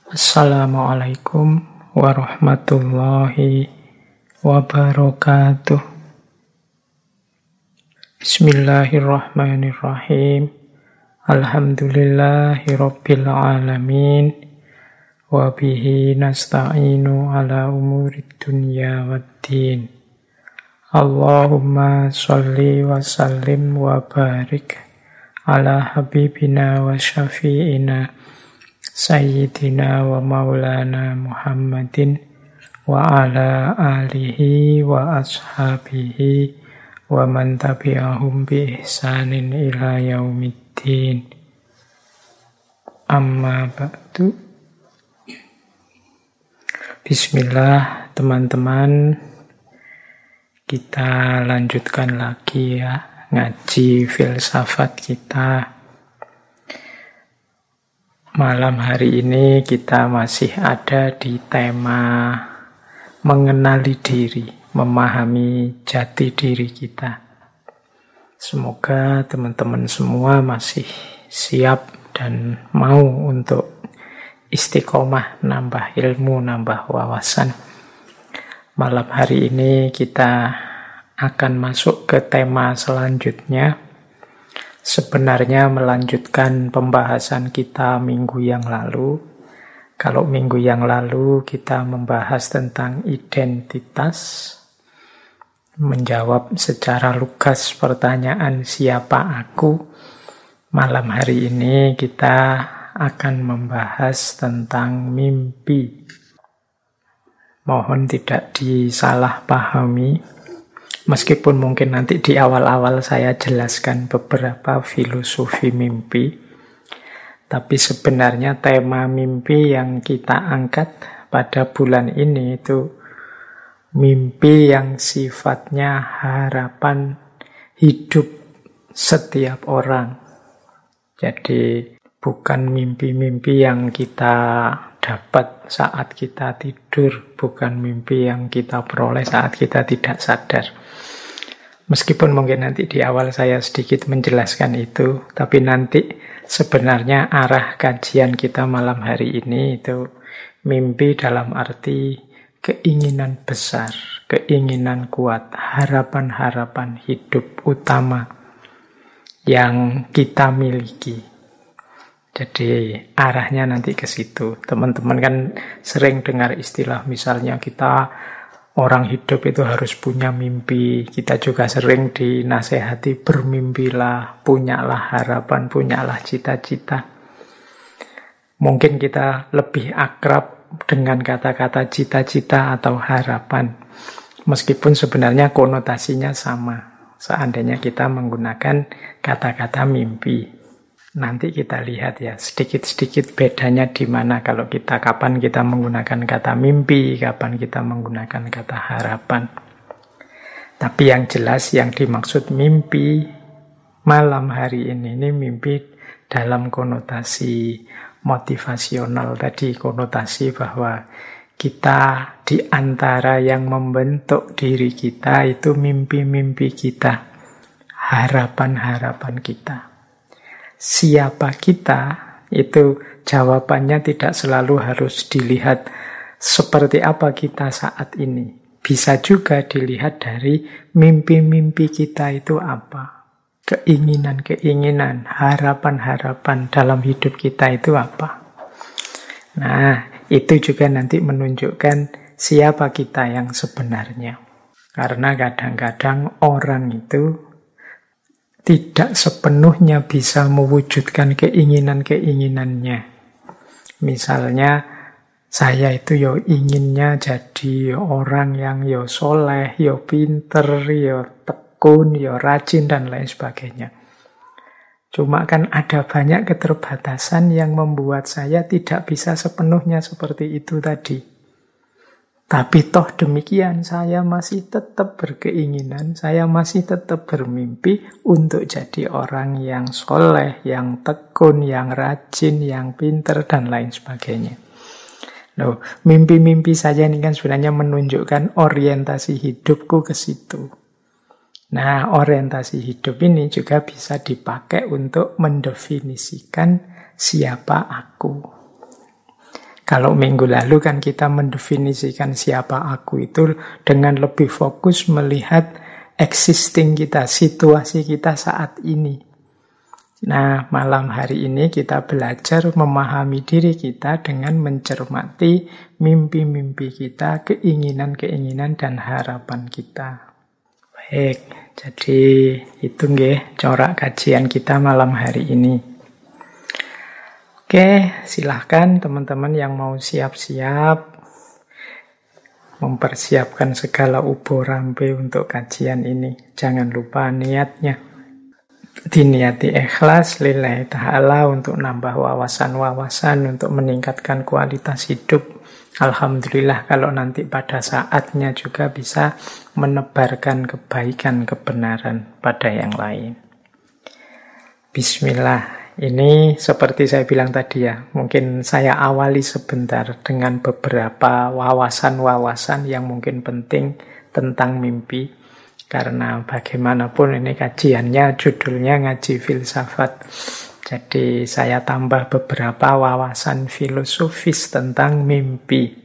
Assalamualaikum warahmatullahi wabarakatuh. Bismillahirrahmanirrahim. Alhamdulillahirabbil alamin. Wa bihi nasta'inu ala umurid dunya waddin. Allahumma sholli wa sallim wa barik ala habibina wa syafi'ina Sayyidina wa maulana Muhammadin wa ala alihi wa ashabihi wa man tabi'ahum bi ihsanin ila yaumiddin. Amma ba'du. Bismillah teman-teman, kita lanjutkan lagi ya ngaji filsafat kita. Malam hari ini kita masih ada di tema mengenali diri, memahami jati diri kita. Semoga teman-teman semua masih siap dan mau untuk istiqomah, nambah ilmu, nambah wawasan. Malam hari ini kita akan masuk ke tema selanjutnya. Sebenarnya melanjutkan pembahasan kita minggu yang lalu. Kalau minggu yang lalu kita membahas tentang identitas, menjawab secara lugas pertanyaan siapa aku. Malam hari ini kita akan membahas tentang mimpi. Mohon tidak disalahpahami. Meskipun mungkin nanti di awal-awal saya jelaskan beberapa filosofi mimpi, tapi sebenarnya tema mimpi yang kita angkat pada bulan ini itu mimpi yang sifatnya harapan hidup setiap orang. Jadi bukan mimpi-mimpi yang kita dapat saat kita tidur, bukan mimpi yang kita peroleh saat kita tidak sadar. Meskipun mungkin nanti di awal saya sedikit menjelaskan itu, tapi nanti sebenarnya arah kajian kita malam hari ini itu mimpi dalam arti keinginan besar, keinginan kuat, harapan-harapan hidup utama yang kita miliki. Jadi arahnya nanti ke situ. Teman-teman kan sering dengar istilah misalnya kita orang hidup itu harus punya mimpi. Kita juga sering dinasehati bermimpilah, punyalah harapan, punyalah cita-cita. Mungkin kita lebih akrab dengan kata-kata cita-cita atau harapan. Meskipun sebenarnya konotasinya sama. Seandainya kita menggunakan kata-kata mimpi. Nanti kita lihat ya, sedikit-sedikit bedanya di mana kalau kita kapan kita menggunakan kata mimpi, kapan kita menggunakan kata harapan. Tapi yang jelas yang dimaksud mimpi malam hari ini mimpi dalam konotasi motivasional tadi, konotasi bahwa kita di antara yang membentuk diri kita itu mimpi-mimpi kita, harapan-harapan kita. Siapa kita, itu jawabannya tidak selalu harus dilihat seperti apa kita saat ini. Bisa juga dilihat dari mimpi-mimpi kita itu apa. Keinginan-keinginan, harapan-harapan dalam hidup kita itu apa. Nah, itu juga nanti menunjukkan siapa kita yang sebenarnya. Karena kadang-kadang orang itu tidak sepenuhnya bisa mewujudkan keinginan-keinginannya. Misalnya, saya itu inginnya jadi orang yang soleh, pinter, tekun, rajin, dan lain sebagainya. Cuma kan ada banyak keterbatasan yang membuat saya tidak bisa sepenuhnya seperti itu tadi. Tapi toh demikian, saya masih tetap berkeinginan, saya masih tetap bermimpi untuk jadi orang yang soleh, yang tekun, yang rajin, yang pinter, dan lain sebagainya. Loh, mimpi-mimpi saya ini kan sebenarnya menunjukkan orientasi hidupku ke situ. Nah, orientasi hidup ini juga bisa dipakai untuk mendefinisikan siapa aku. Kalau minggu lalu kan kita mendefinisikan siapa aku itu dengan lebih fokus melihat existing kita, situasi kita saat ini. Nah, malam hari ini kita belajar memahami diri kita dengan mencermati mimpi-mimpi kita, keinginan-keinginan dan harapan kita. Baik, jadi itu nggih corak kajian kita malam hari ini. Oke, silahkan teman-teman yang mau siap-siap mempersiapkan segala ubo rampe untuk kajian ini. Jangan lupa niatnya. Diniati ikhlas lillahi ta'ala untuk nambah wawasan-wawasan, untuk meningkatkan kualitas hidup. Alhamdulillah kalau nanti pada saatnya juga bisa menebarkan kebaikan, kebenaran pada yang lain. Bismillah. Ini seperti saya bilang tadi ya, mungkin saya awali sebentar dengan beberapa wawasan-wawasan yang mungkin penting tentang mimpi. Karena bagaimanapun ini kajiannya, judulnya ngaji filsafat. Jadi saya tambah beberapa wawasan filosofis tentang mimpi.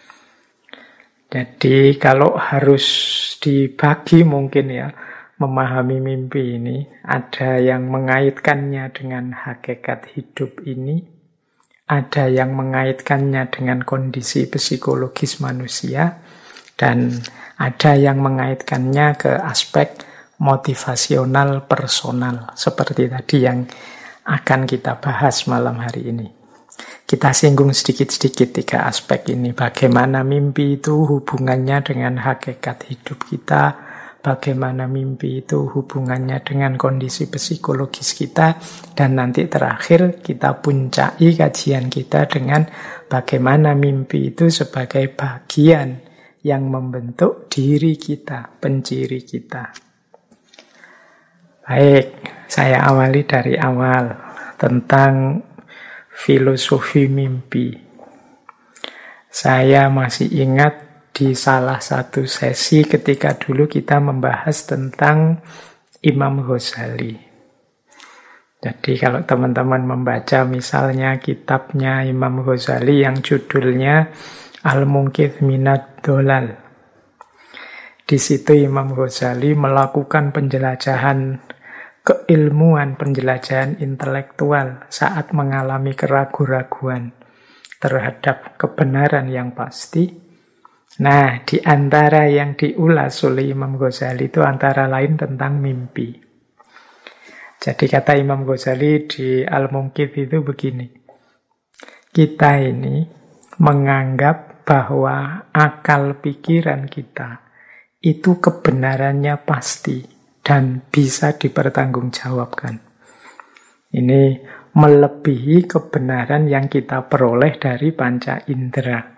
Jadi kalau harus dibagi mungkin ya, memahami mimpi ini, ada yang mengaitkannya dengan hakikat hidup ini, ada yang mengaitkannya dengan kondisi psikologis manusia, dan ada yang mengaitkannya ke aspek motivasional personal, seperti tadi yang akan kita bahas malam hari ini. Kita singgung sedikit-sedikit 3 aspek ini, bagaimana mimpi itu hubungannya dengan hakikat hidup kita, bagaimana mimpi itu hubungannya dengan kondisi psikologis kita, dan nanti terakhir kita puncai kajian kita dengan bagaimana mimpi itu sebagai bagian yang membentuk diri kita, penciri kita. Baik, saya awali dari awal tentang filosofi mimpi. Saya masih ingat di salah satu sesi ketika dulu kita membahas tentang Imam Ghazali. Jadi kalau teman-teman membaca misalnya kitabnya Imam Ghazali yang judulnya Al-Munqidh Minad Dhalal. Di situ Imam Ghazali melakukan penjelajahan keilmuan, penjelajahan intelektual saat mengalami keraguan-raguan terhadap kebenaran yang pasti. Nah, di antara yang diulas oleh Imam Ghazali itu antara lain tentang mimpi. Jadi kata Imam Ghazali di Al-Munqidh itu begini. Kita ini menganggap bahwa akal pikiran kita itu kebenarannya pasti dan bisa dipertanggungjawabkan. Ini melebihi kebenaran yang kita peroleh dari panca indera.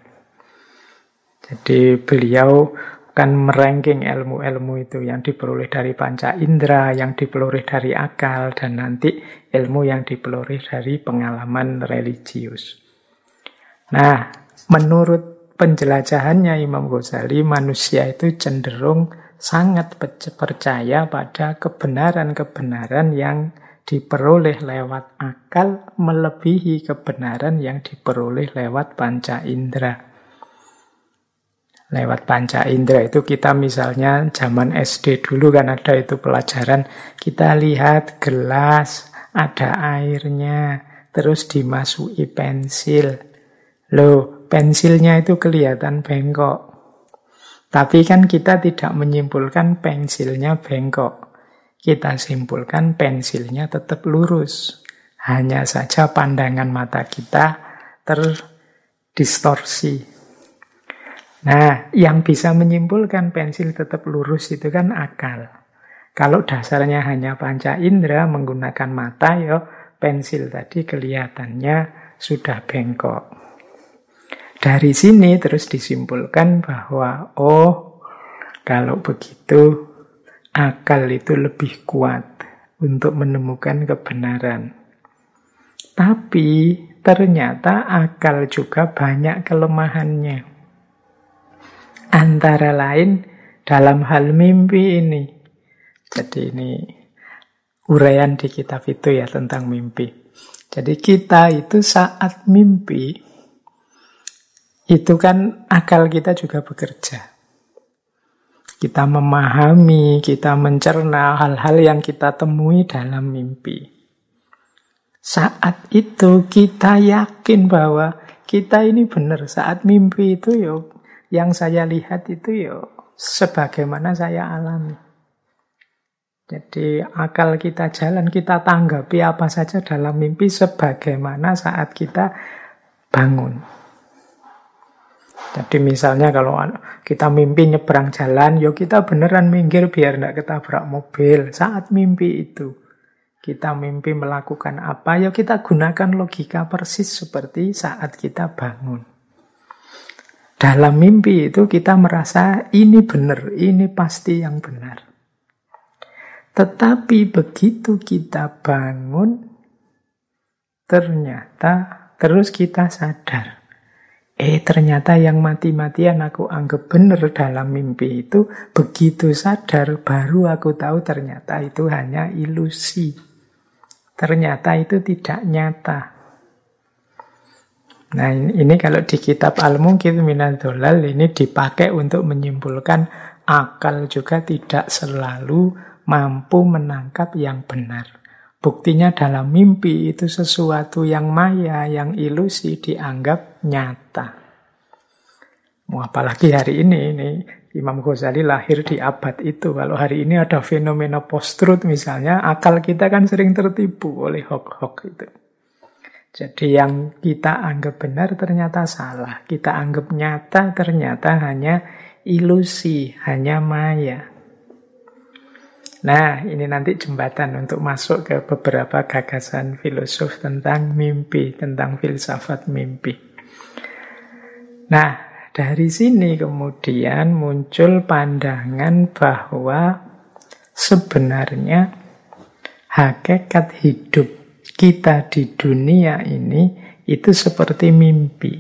Jadi beliau kan meranking ilmu-ilmu itu yang diperoleh dari panca indera, yang diperoleh dari akal, dan nanti ilmu yang diperoleh dari pengalaman religius. Nah, menurut penjelajahannya Imam Ghazali, manusia itu cenderung sangat percaya pada kebenaran-kebenaran yang diperoleh lewat akal melebihi kebenaran yang diperoleh lewat panca indera. Lewat panca indera itu kita misalnya zaman SD dulu kan ada itu pelajaran, kita lihat gelas, ada airnya, terus dimasuki pensil. Loh, pensilnya itu kelihatan bengkok. Tapi kan kita tidak menyimpulkan pensilnya bengkok. Kita simpulkan pensilnya tetap lurus. Hanya saja pandangan mata kita terdistorsi. Nah, yang bisa menyimpulkan pensil tetap lurus itu kan akal. Kalau dasarnya hanya panca indera menggunakan mata, ya pensil tadi kelihatannya sudah bengkok. Dari sini terus disimpulkan bahwa, kalau begitu akal itu lebih kuat untuk menemukan kebenaran. Tapi ternyata akal juga banyak kelemahannya. Antara lain dalam hal mimpi ini. Jadi ini uraian di kitab itu ya tentang mimpi. Jadi kita itu saat mimpi itu kan akal kita juga bekerja. Kita memahami, kita mencerna hal-hal yang kita temui dalam mimpi. Saat itu kita yakin bahwa kita ini benar. Saat mimpi itu yang saya lihat itu sebagaimana saya alami. Jadi akal kita jalan, kita tanggapi apa saja dalam mimpi sebagaimana saat kita bangun. Jadi misalnya kalau kita mimpi nyebrang jalan, kita beneran minggir biar tidak ketabrak mobil. Saat mimpi itu, kita mimpi melakukan apa, kita gunakan logika persis seperti saat kita bangun. Dalam mimpi itu kita merasa ini benar, ini pasti yang benar. Tetapi begitu kita bangun, ternyata terus kita sadar. Ternyata yang mati-matian aku anggap benar dalam mimpi itu, begitu sadar baru aku tahu ternyata itu hanya ilusi. Ternyata itu tidak nyata. Nah ini kalau di kitab Al-Munqidh Minadh Dhalal ini dipakai untuk menyimpulkan akal juga tidak selalu mampu menangkap yang benar. Buktinya dalam mimpi itu sesuatu yang maya, yang ilusi dianggap nyata. Apalagi hari ini Imam Ghazali lahir di abad itu. Kalau hari ini ada fenomena post-truth misalnya, akal kita kan sering tertipu oleh hoax-hoax itu. Jadi yang kita anggap benar ternyata salah. Kita anggap nyata ternyata hanya ilusi, hanya maya. Nah, ini nanti jembatan untuk masuk ke beberapa gagasan filosof tentang mimpi, tentang filsafat mimpi. Nah, dari sini kemudian muncul pandangan bahwa sebenarnya hakikat hidup kita di dunia ini itu seperti mimpi.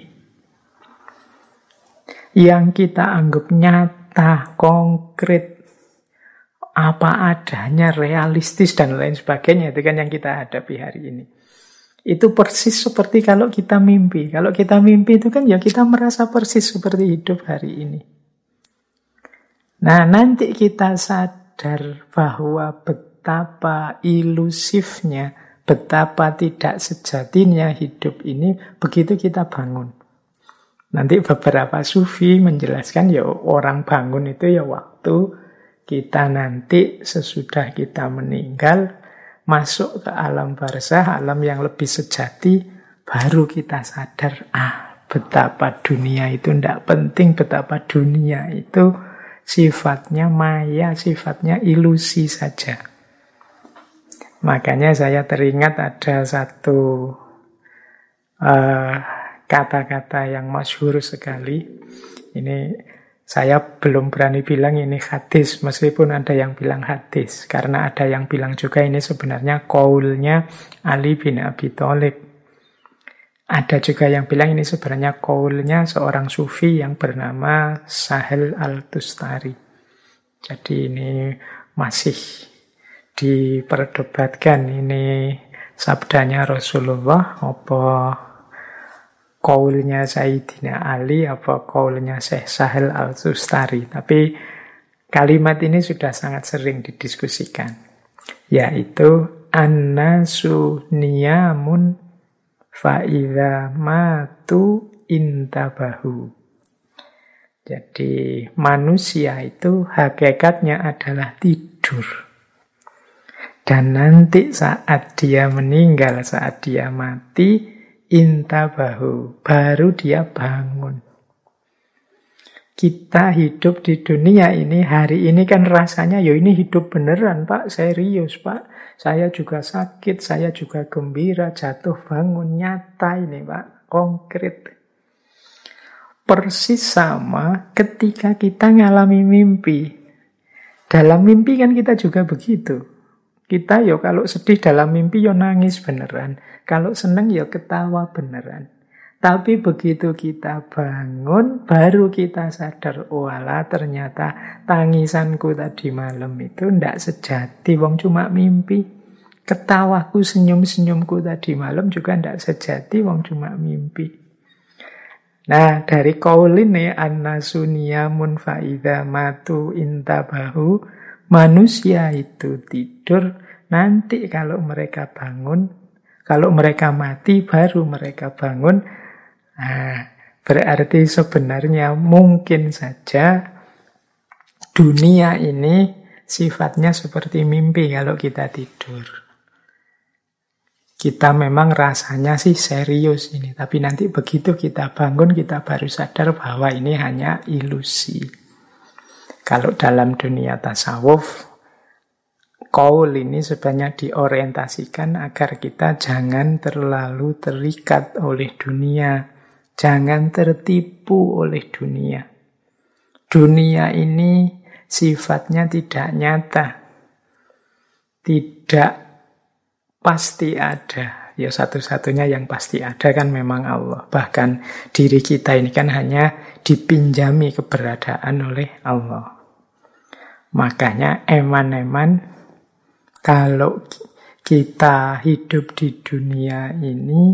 Yang kita anggap nyata, konkret, apa adanya, realistis dan lain sebagainya, itu kan yang kita hadapi hari ini. Itu persis seperti kalau kita mimpi. Kalau kita mimpi itu kan kita merasa persis seperti hidup hari ini. Nah, nanti kita sadar bahwa betapa ilusifnya, betapa tidak sejatinya hidup ini begitu kita bangun. Nanti beberapa sufi menjelaskan orang bangun itu waktu kita nanti sesudah kita meninggal masuk ke alam barzah, alam yang lebih sejati, baru kita sadar betapa dunia itu tidak penting, betapa dunia itu sifatnya maya, sifatnya ilusi saja. Makanya saya teringat ada satu kata-kata yang masyhur sekali. Ini saya belum berani bilang ini hadis, meskipun ada yang bilang hadis. Karena ada yang bilang juga ini sebenarnya qaulnya Ali bin Abi Thalib. Ada juga yang bilang ini sebenarnya qaulnya seorang sufi yang bernama Sahel Al-Tustari. Jadi ini masih diperdebatkan, ini sabdanya Rasulullah apa qaulnya Sayyidina Ali, apa qaulnya Syekh Sahel Al-Tustari. Tapi kalimat ini sudah sangat sering didiskusikan. Yaitu annasu niyamun fa'idha matu intabahu. Jadi manusia itu hakikatnya adalah tidur. Dan nanti saat dia meninggal, saat dia mati, intabahu, baru dia bangun. Kita hidup di dunia ini, hari ini kan rasanya, ini hidup beneran Pak, serius Pak. Saya juga sakit, saya juga gembira, jatuh bangun, nyata ini Pak, konkret. Persis sama ketika kita ngalami mimpi. Dalam mimpi kan kita juga begitu. Kita kalau sedih dalam mimpi nangis beneran. Kalau seneng ketawa beneran. Tapi begitu kita bangun, baru kita sadar, walah ternyata tangisanku tadi malam itu ndak sejati, wong cuma mimpi. Ketawaku, senyum-senyumku tadi malam juga ndak sejati, wong cuma mimpi. Nah, dari qaul ini annasu niyamun fa idza matu intabahu, manusia itu tidur, nanti kalau mereka bangun, kalau mereka mati baru mereka bangun. Nah, berarti sebenarnya mungkin saja dunia ini sifatnya seperti mimpi kalau kita tidur. Kita memang rasanya sih serius ini, tapi nanti begitu kita bangun, kita baru sadar bahwa ini hanya ilusi. Kalau dalam dunia tasawuf, qaul ini sebenarnya diorientasikan agar kita jangan terlalu terikat oleh dunia, jangan tertipu oleh dunia. Dunia ini sifatnya tidak nyata, tidak pasti ada. Ya satu-satunya yang pasti ada kan memang Allah. Bahkan diri kita ini kan hanya dipinjami keberadaan oleh Allah. Makanya eman-eman kalau kita hidup di dunia ini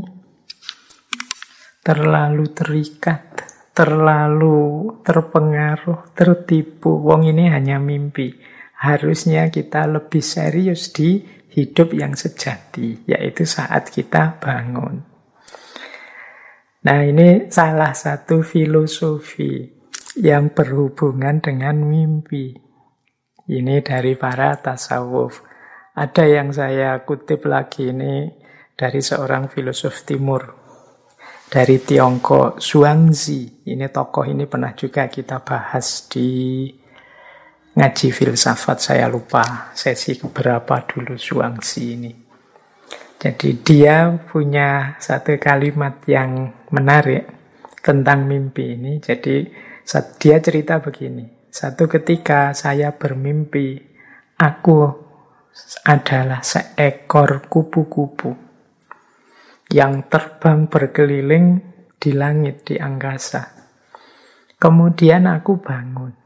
terlalu terikat, terlalu terpengaruh, tertipu. Wong ini hanya mimpi. Harusnya kita lebih serius di hidup yang sejati, yaitu saat kita bangun. Nah, ini salah satu filosofi yang berhubungan dengan mimpi. Ini dari para tasawuf. Ada yang saya kutip lagi ini dari seorang filosof timur. Dari Tiongkok, Zhuangzi. Ini tokoh ini pernah juga kita bahas di ngaji filsafat, saya lupa sesi keberapa dulu Zhuangzi ini. Jadi dia punya satu kalimat yang menarik tentang mimpi ini. Jadi dia cerita begini, satu ketika saya bermimpi, aku adalah seekor kupu-kupu yang terbang berkeliling di langit, di angkasa. Kemudian aku bangun.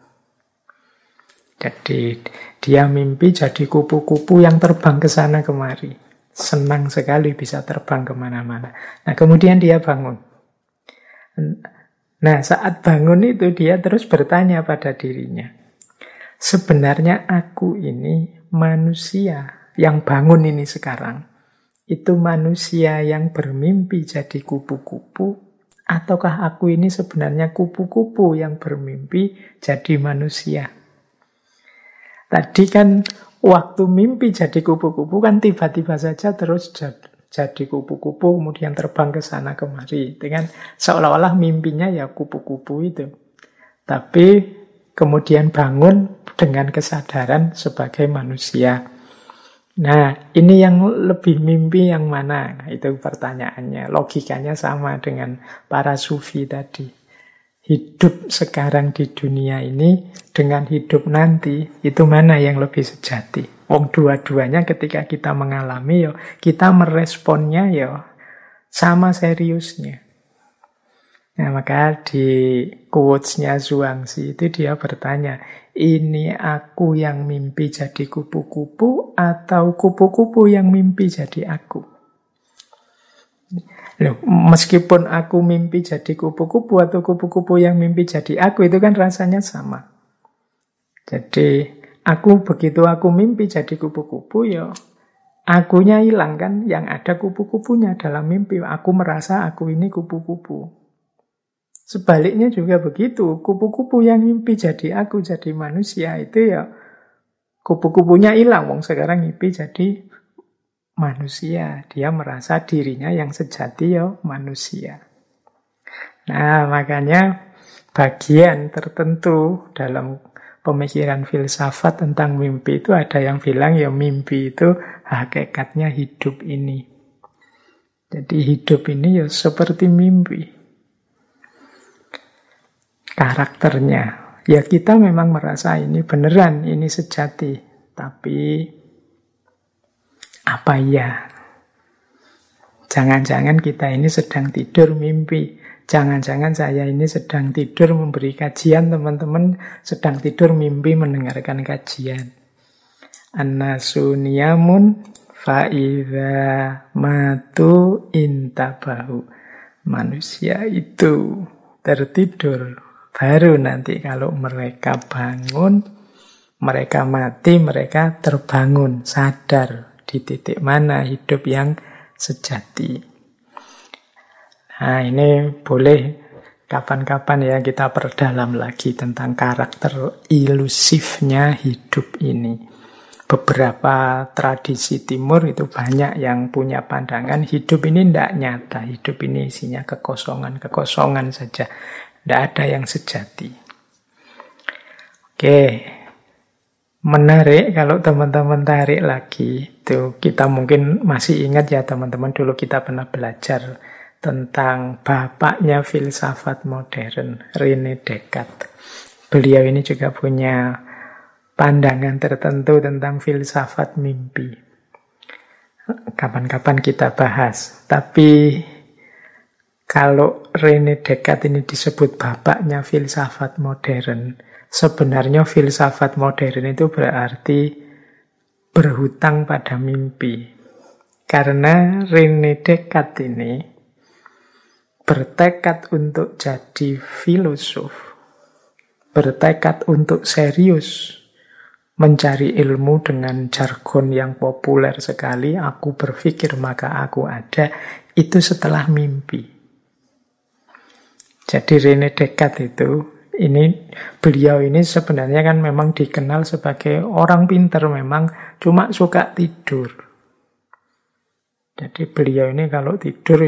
Jadi dia mimpi jadi kupu-kupu yang terbang ke sana kemari. Senang sekali bisa terbang kemana-mana. Nah kemudian dia bangun. Nah saat bangun itu dia terus bertanya pada dirinya. Sebenarnya aku ini manusia yang bangun ini sekarang. Itu manusia yang bermimpi jadi kupu-kupu. Ataukah aku ini sebenarnya kupu-kupu yang bermimpi jadi manusia? Tadi kan waktu mimpi jadi kupu-kupu kan tiba-tiba saja terus jadi kupu-kupu kemudian terbang ke sana kemari. Dengan seolah-olah mimpinya ya kupu-kupu itu. Tapi kemudian bangun dengan kesadaran sebagai manusia. Nah, ini yang lebih mimpi yang mana? Nah, itu pertanyaannya. Logikanya sama dengan para sufi tadi. Hidup sekarang di dunia ini dengan hidup nanti, itu mana yang lebih sejati? Wong dua-duanya ketika kita mengalami, yo, kita meresponnya yo, sama seriusnya. Nah, maka di quotes-nya Zhuangzi itu dia bertanya, ini aku yang mimpi jadi kupu-kupu atau kupu-kupu yang mimpi jadi aku? Loh, meskipun aku mimpi jadi kupu-kupu atau kupu-kupu yang mimpi jadi aku, itu kan rasanya sama. Jadi begitu aku mimpi jadi kupu-kupu, ya akunya hilang kan, yang ada kupu-kupunya dalam mimpi. Aku merasa aku ini kupu-kupu. Sebaliknya juga begitu, kupu-kupu yang mimpi jadi aku, jadi manusia, itu ya kupu-kupunya hilang. Wong sekarang mimpi jadi manusia, dia merasa dirinya yang sejati ya manusia. Nah, makanya bagian tertentu dalam pemikiran filsafat tentang mimpi itu ada yang bilang ya mimpi itu hakikatnya hidup ini. Jadi hidup ini ya seperti mimpi. Karakternya, ya kita memang merasa ini beneran, ini sejati, tapi apa ya? Jangan-jangan kita ini sedang tidur mimpi. Jangan-jangan saya ini sedang tidur memberi kajian, teman-teman sedang tidur mimpi mendengarkan kajian. Annasu niyamun fa'idha matu intabahu. Manusia itu tertidur. Baru nanti kalau mereka bangun, mereka mati, mereka terbangun, sadar di titik mana hidup yang sejati. Nah, ini boleh kapan-kapan ya kita perdalam lagi tentang karakter ilusifnya hidup ini. Beberapa tradisi timur itu banyak yang punya pandangan hidup ini tidak nyata. Hidup ini isinya kekosongan saja. Tidak ada yang sejati. Oke, menarik kalau teman-teman tarik lagi. Itu kita mungkin masih ingat ya teman-teman, dulu kita pernah belajar tentang bapaknya filsafat modern, René Descartes. Beliau ini juga punya pandangan tertentu tentang filsafat mimpi. Kapan-kapan kita bahas. Tapi kalau René Descartes ini disebut bapaknya filsafat modern, sebenarnya filsafat modern itu berarti berhutang pada mimpi. Karena René Descartes ini bertekad untuk jadi filosof, bertekad untuk serius mencari ilmu dengan jargon yang populer sekali, aku berpikir maka aku ada, itu setelah mimpi. Jadi René Descartes itu, beliau ini sebenarnya kan memang dikenal sebagai orang pintar, memang cuma suka tidur. Jadi beliau ini kalau tidur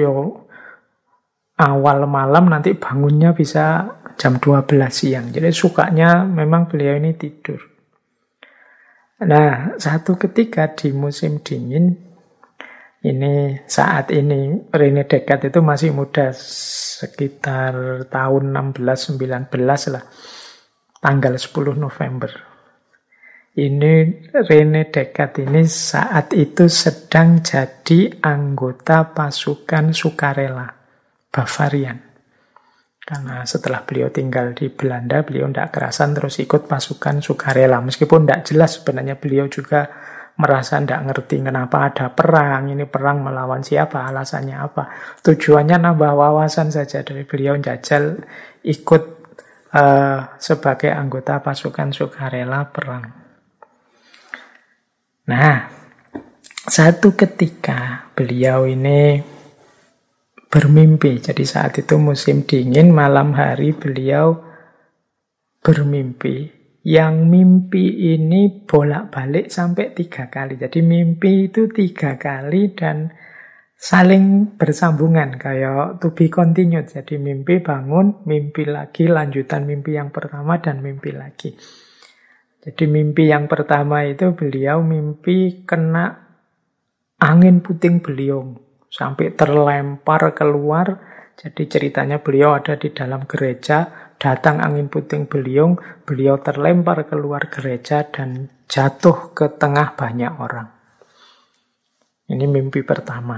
awal malam, nanti bangunnya bisa jam 12 siang. Jadi sukanya memang beliau ini tidur. Nah, satu ketika di musim dingin, saat ini René Descartes itu masih muda, sekitar tahun 16-19 lah, tanggal 10 November. Ini René Descartes ini saat itu sedang jadi anggota pasukan sukarela Bavarian. Karena setelah beliau tinggal di Belanda, beliau tidak kerasan terus ikut pasukan sukarela. Meskipun tidak jelas sebenarnya beliau juga merasa tidak ngerti kenapa ada perang. Ini perang melawan siapa, alasannya apa. Tujuannya nambah wawasan saja dari beliau jajal ikut sebagai anggota pasukan sukarela perang. Nah, satu ketika beliau ini bermimpi. Jadi saat itu musim dingin, malam hari beliau bermimpi. Yang mimpi ini bolak-balik sampai 3 kali. Jadi mimpi itu 3 kali dan saling bersambungan. Kayak to be continued. Jadi mimpi bangun, mimpi lagi, lanjutan mimpi yang pertama dan mimpi lagi. Jadi mimpi yang pertama itu beliau mimpi kena angin puting beliung. Sampai terlempar keluar. Jadi ceritanya beliau ada di dalam gereja, datang angin puting beliung, beliau terlempar keluar gereja dan jatuh ke tengah banyak orang. Ini mimpi pertama.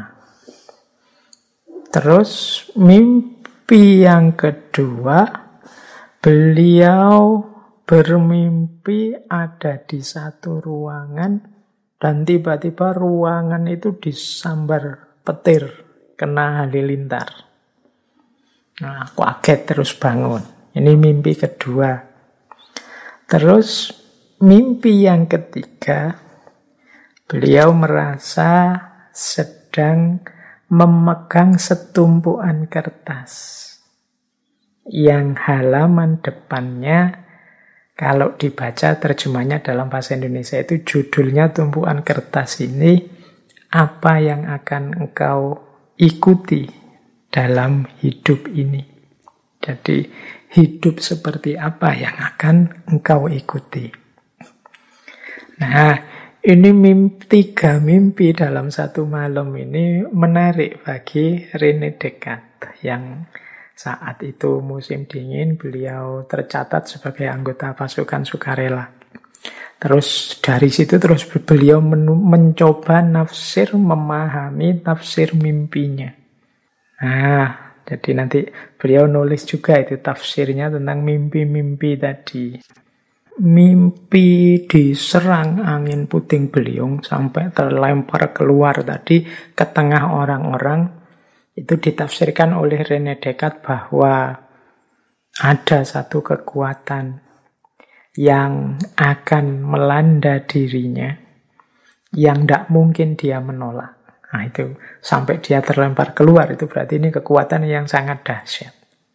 Terus mimpi yang kedua, beliau bermimpi ada di satu ruangan dan tiba-tiba ruangan itu disambar petir, kena halilintar. Nah, kaget terus bangun. Ini mimpi kedua. Terus mimpi yang ketiga, beliau merasa sedang memegang setumpuan kertas yang halaman depannya, kalau dibaca terjemahnya dalam bahasa Indonesia itu judulnya tumpuan kertas ini, apa yang akan engkau ikuti dalam hidup ini. Jadi hidup seperti apa yang akan engkau ikuti. Nah, ini 3 mimpi dalam satu malam ini menarik bagi René Descartes yang saat itu musim dingin beliau tercatat sebagai anggota pasukan sukarela. Terus dari situ terus beliau mencoba memahami tafsir mimpinya. Nah, jadi nanti beliau nulis juga itu tafsirnya tentang mimpi-mimpi tadi. Mimpi diserang angin puting beliung sampai terlempar keluar tadi ke tengah orang-orang, itu ditafsirkan oleh René Descartes bahwa ada satu kekuatan yang akan melanda dirinya, yang tidak mungkin dia menolak. Nah itu, sampai dia terlempar keluar, itu berarti ini kekuatan yang sangat dahsyat.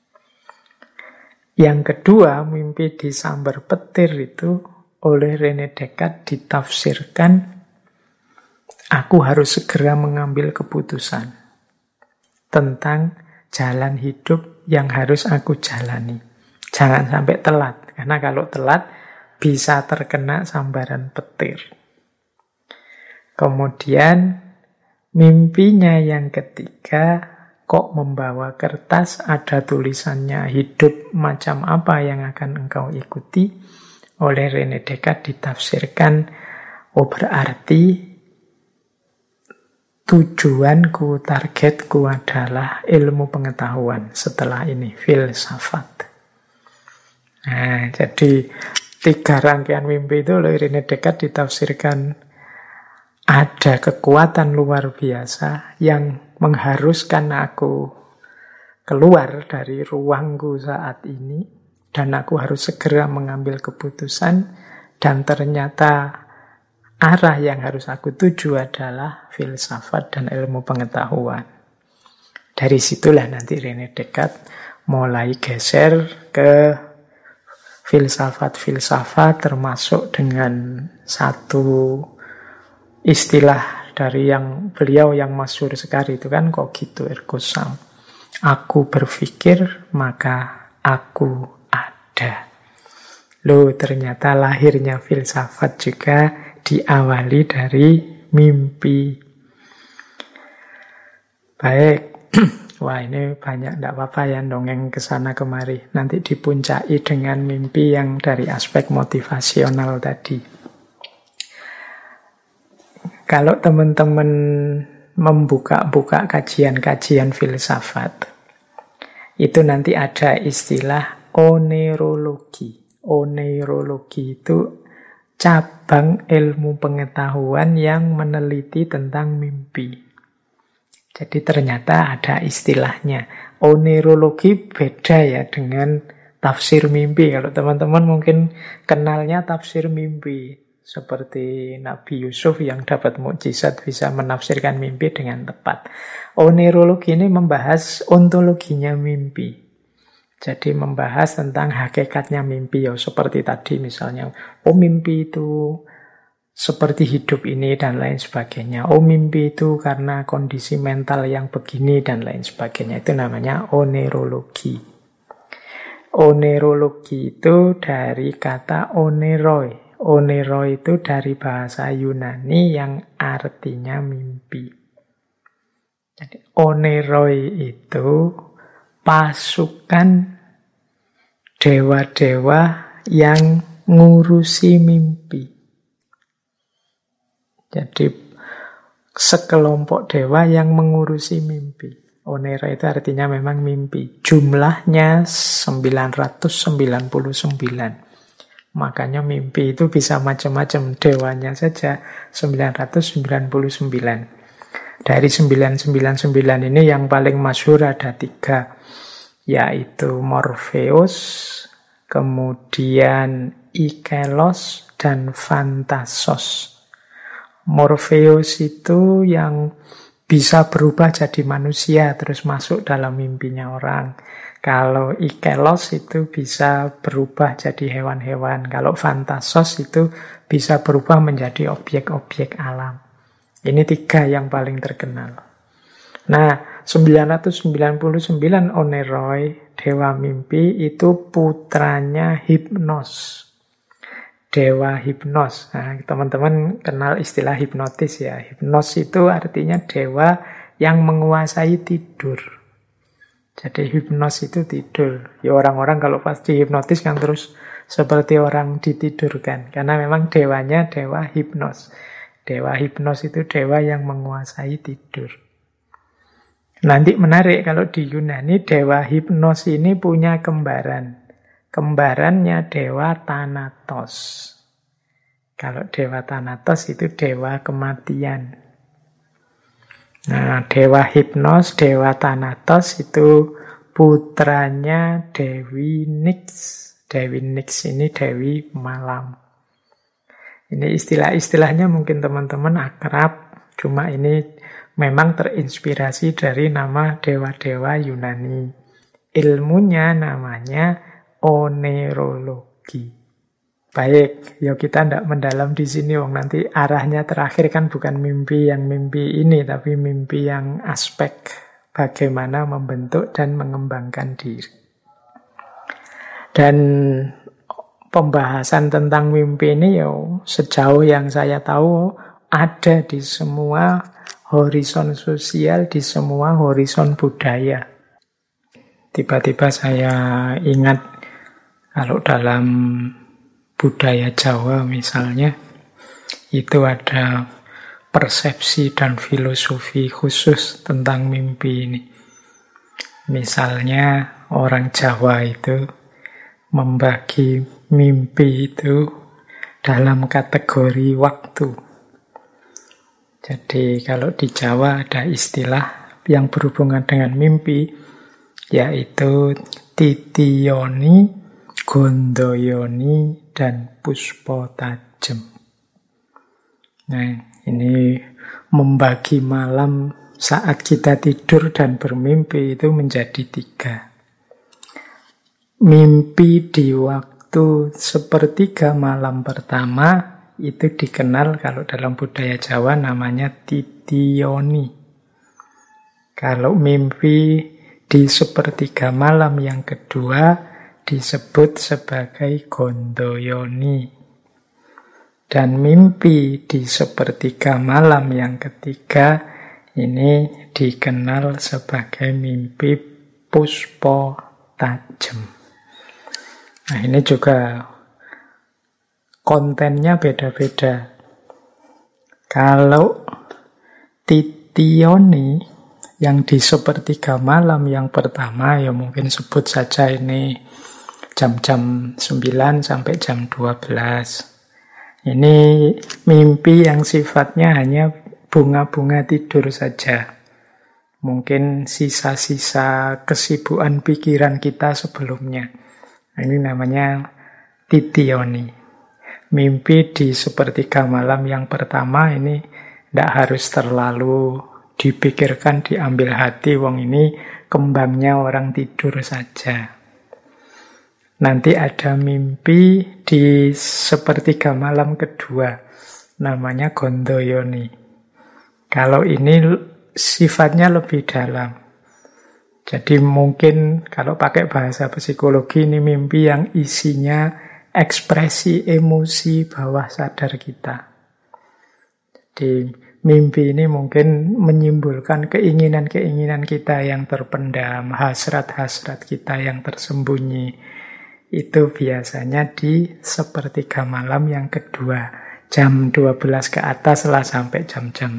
Yang kedua, mimpi disambar petir itu oleh René Descartes ditafsirkan, aku harus segera mengambil keputusan tentang jalan hidup yang harus aku jalani. Jangan sampai telat, karena kalau telat bisa terkena sambaran petir. Kemudian mimpinya yang ketiga, kok membawa kertas, ada tulisannya hidup macam apa yang akan engkau ikuti. Oleh René Descartes ditafsirkan, oh berarti tujuanku, targetku adalah ilmu pengetahuan, setelah ini filsafat. Nah, jadi 3 rangkaian mimpi itu oleh René Descartes ditafsirkan ada kekuatan luar biasa yang mengharuskan aku keluar dari ruangku saat ini, dan aku harus segera mengambil keputusan, dan ternyata arah yang harus aku tuju adalah filsafat dan ilmu pengetahuan. Dari situlah nanti René Descartes mulai geser ke filsafat-filsafat, termasuk dengan satu istilah dari yang beliau yang masyhur sekali itu kan cogito ergo sum. Aku berpikir maka aku ada. Loh, ternyata lahirnya filsafat juga diawali dari mimpi. Baik. Wah, ini banyak, tidak apa-apa ya dongeng kesana kemari. Nanti dipuncai dengan mimpi yang dari aspek motivasional tadi. Kalau teman-teman membuka-buka kajian-kajian filsafat, itu nanti ada istilah oneirologi. Oneirologi itu cabang ilmu pengetahuan yang meneliti tentang mimpi. Jadi ternyata ada istilahnya. Oneirologi beda ya dengan tafsir mimpi. Kalau teman-teman mungkin kenalnya tafsir mimpi. Seperti Nabi Yusuf yang dapat mukjizat bisa menafsirkan mimpi dengan tepat. Oneirologi ini membahas ontologinya mimpi. Jadi membahas tentang hakikatnya mimpi. Ya, seperti tadi misalnya, oh mimpi itu seperti hidup ini dan lain sebagainya. Oh mimpi itu karena kondisi mental yang begini dan lain sebagainya. Itu namanya oneirologi. Oneirologi itu dari kata oneiroi. Oneiroi itu dari bahasa Yunani yang artinya mimpi. Jadi oneiroi itu pasukan dewa-dewa yang ngurusi mimpi. Jadi sekelompok dewa yang mengurusi mimpi. Onera itu artinya memang mimpi. Jumlahnya 999. Makanya mimpi itu bisa macam-macam. Dewanya saja 999. Dari 999 ini yang paling masyhur ada 3. Yaitu Morpheus, kemudian Ikelos, dan Phantasos. Morpheus itu yang bisa berubah jadi manusia terus masuk dalam mimpinya orang. Kalau Ikelos itu bisa berubah jadi hewan-hewan. Kalau Phantasos itu bisa berubah menjadi objek-objek alam. Ini 3 yang paling terkenal. Nah, 999 oneiroi, dewa mimpi, itu putranya Hipnos. Dewa Hipnos. Nah, teman-teman kenal istilah hipnotis ya. Hipnos itu artinya dewa yang menguasai tidur. Jadi hipnos itu tidur. Ya orang-orang kalau pas dihipnotis kan terus seperti orang ditidurkan. Karena memang dewanya dewa Hipnos. Dewa Hipnos itu dewa yang menguasai tidur. Nanti menarik kalau di Yunani dewa Hipnos ini punya kembaran. Kembarannya dewa Thanatos. Kalau dewa Thanatos itu dewa kematian. Nah, dewa Hipnos, dewa Thanatos itu putranya Dewi Nix. Dewi Nix ini Dewi Malam. Ini istilah-istilahnya mungkin teman-teman akrab, cuma ini memang terinspirasi dari nama dewa-dewa Yunani. Ilmunya namanya oneirologi. Baik, ya kita tidak mendalam di sini, wong nanti arahnya terakhir kan bukan mimpi yang mimpi ini, tapi mimpi yang aspek bagaimana membentuk dan mengembangkan diri. Dan pembahasan tentang mimpi ini ya sejauh yang saya tahu ada di semua horizon sosial, di semua horizon budaya. Tiba-tiba saya ingat kalau dalam budaya Jawa misalnya, itu ada persepsi dan filosofi khusus tentang mimpi ini. Misalnya orang Jawa itu membagi mimpi itu dalam kategori waktu. Jadi kalau di Jawa ada istilah yang berhubungan dengan mimpi, yaitu titiyoni, gondoyoni, dan puspo tajem. Nah, ini membagi malam saat kita tidur dan bermimpi itu menjadi 3. Mimpi di waktu sepertiga malam pertama itu dikenal kalau dalam budaya Jawa namanya titiyoni. Kalau mimpi di sepertiga malam yang kedua disebut sebagai gondoyoni. Dan mimpi di sepertiga malam yang ketiga ini dikenal sebagai mimpi puspo tajem. Nah, ini juga kontennya beda-beda. Kalau titiyoni yang di sepertiga malam yang pertama, ya mungkin sebut saja ini jam-jam 9 sampai jam 12. Ini mimpi yang sifatnya hanya bunga-bunga tidur saja. Mungkin sisa-sisa kesibukan pikiran kita sebelumnya. Ini namanya titiyoni. Mimpi di sepertiga malam yang pertama ini tidak harus terlalu dipikirkan, diambil hati, wong ini kembangnya orang tidur saja. Nanti ada mimpi di sepertiga malam kedua, namanya gondoyoni. Kalau ini sifatnya lebih dalam. Jadi mungkin kalau pakai bahasa psikologi ini mimpi yang isinya ekspresi emosi bawah sadar kita. Jadi mimpi ini mungkin menyimbolkan keinginan-keinginan kita yang terpendam, hasrat-hasrat kita yang tersembunyi. Itu biasanya di sepertiga malam yang kedua, jam 12 ke atas lah sampai jam-jam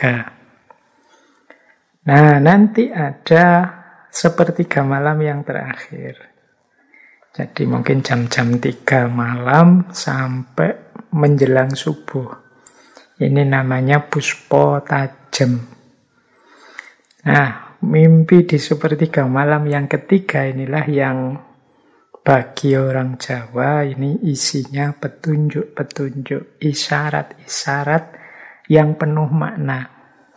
3. Nah, nanti ada sepertiga malam yang terakhir. Jadi mungkin jam-jam 3 malam sampai menjelang subuh. Ini namanya puspo tajem. Nah, mimpi di sepertiga malam yang ketiga inilah yang bagi orang Jawa ini isinya petunjuk-petunjuk, isyarat-isyarat yang penuh makna.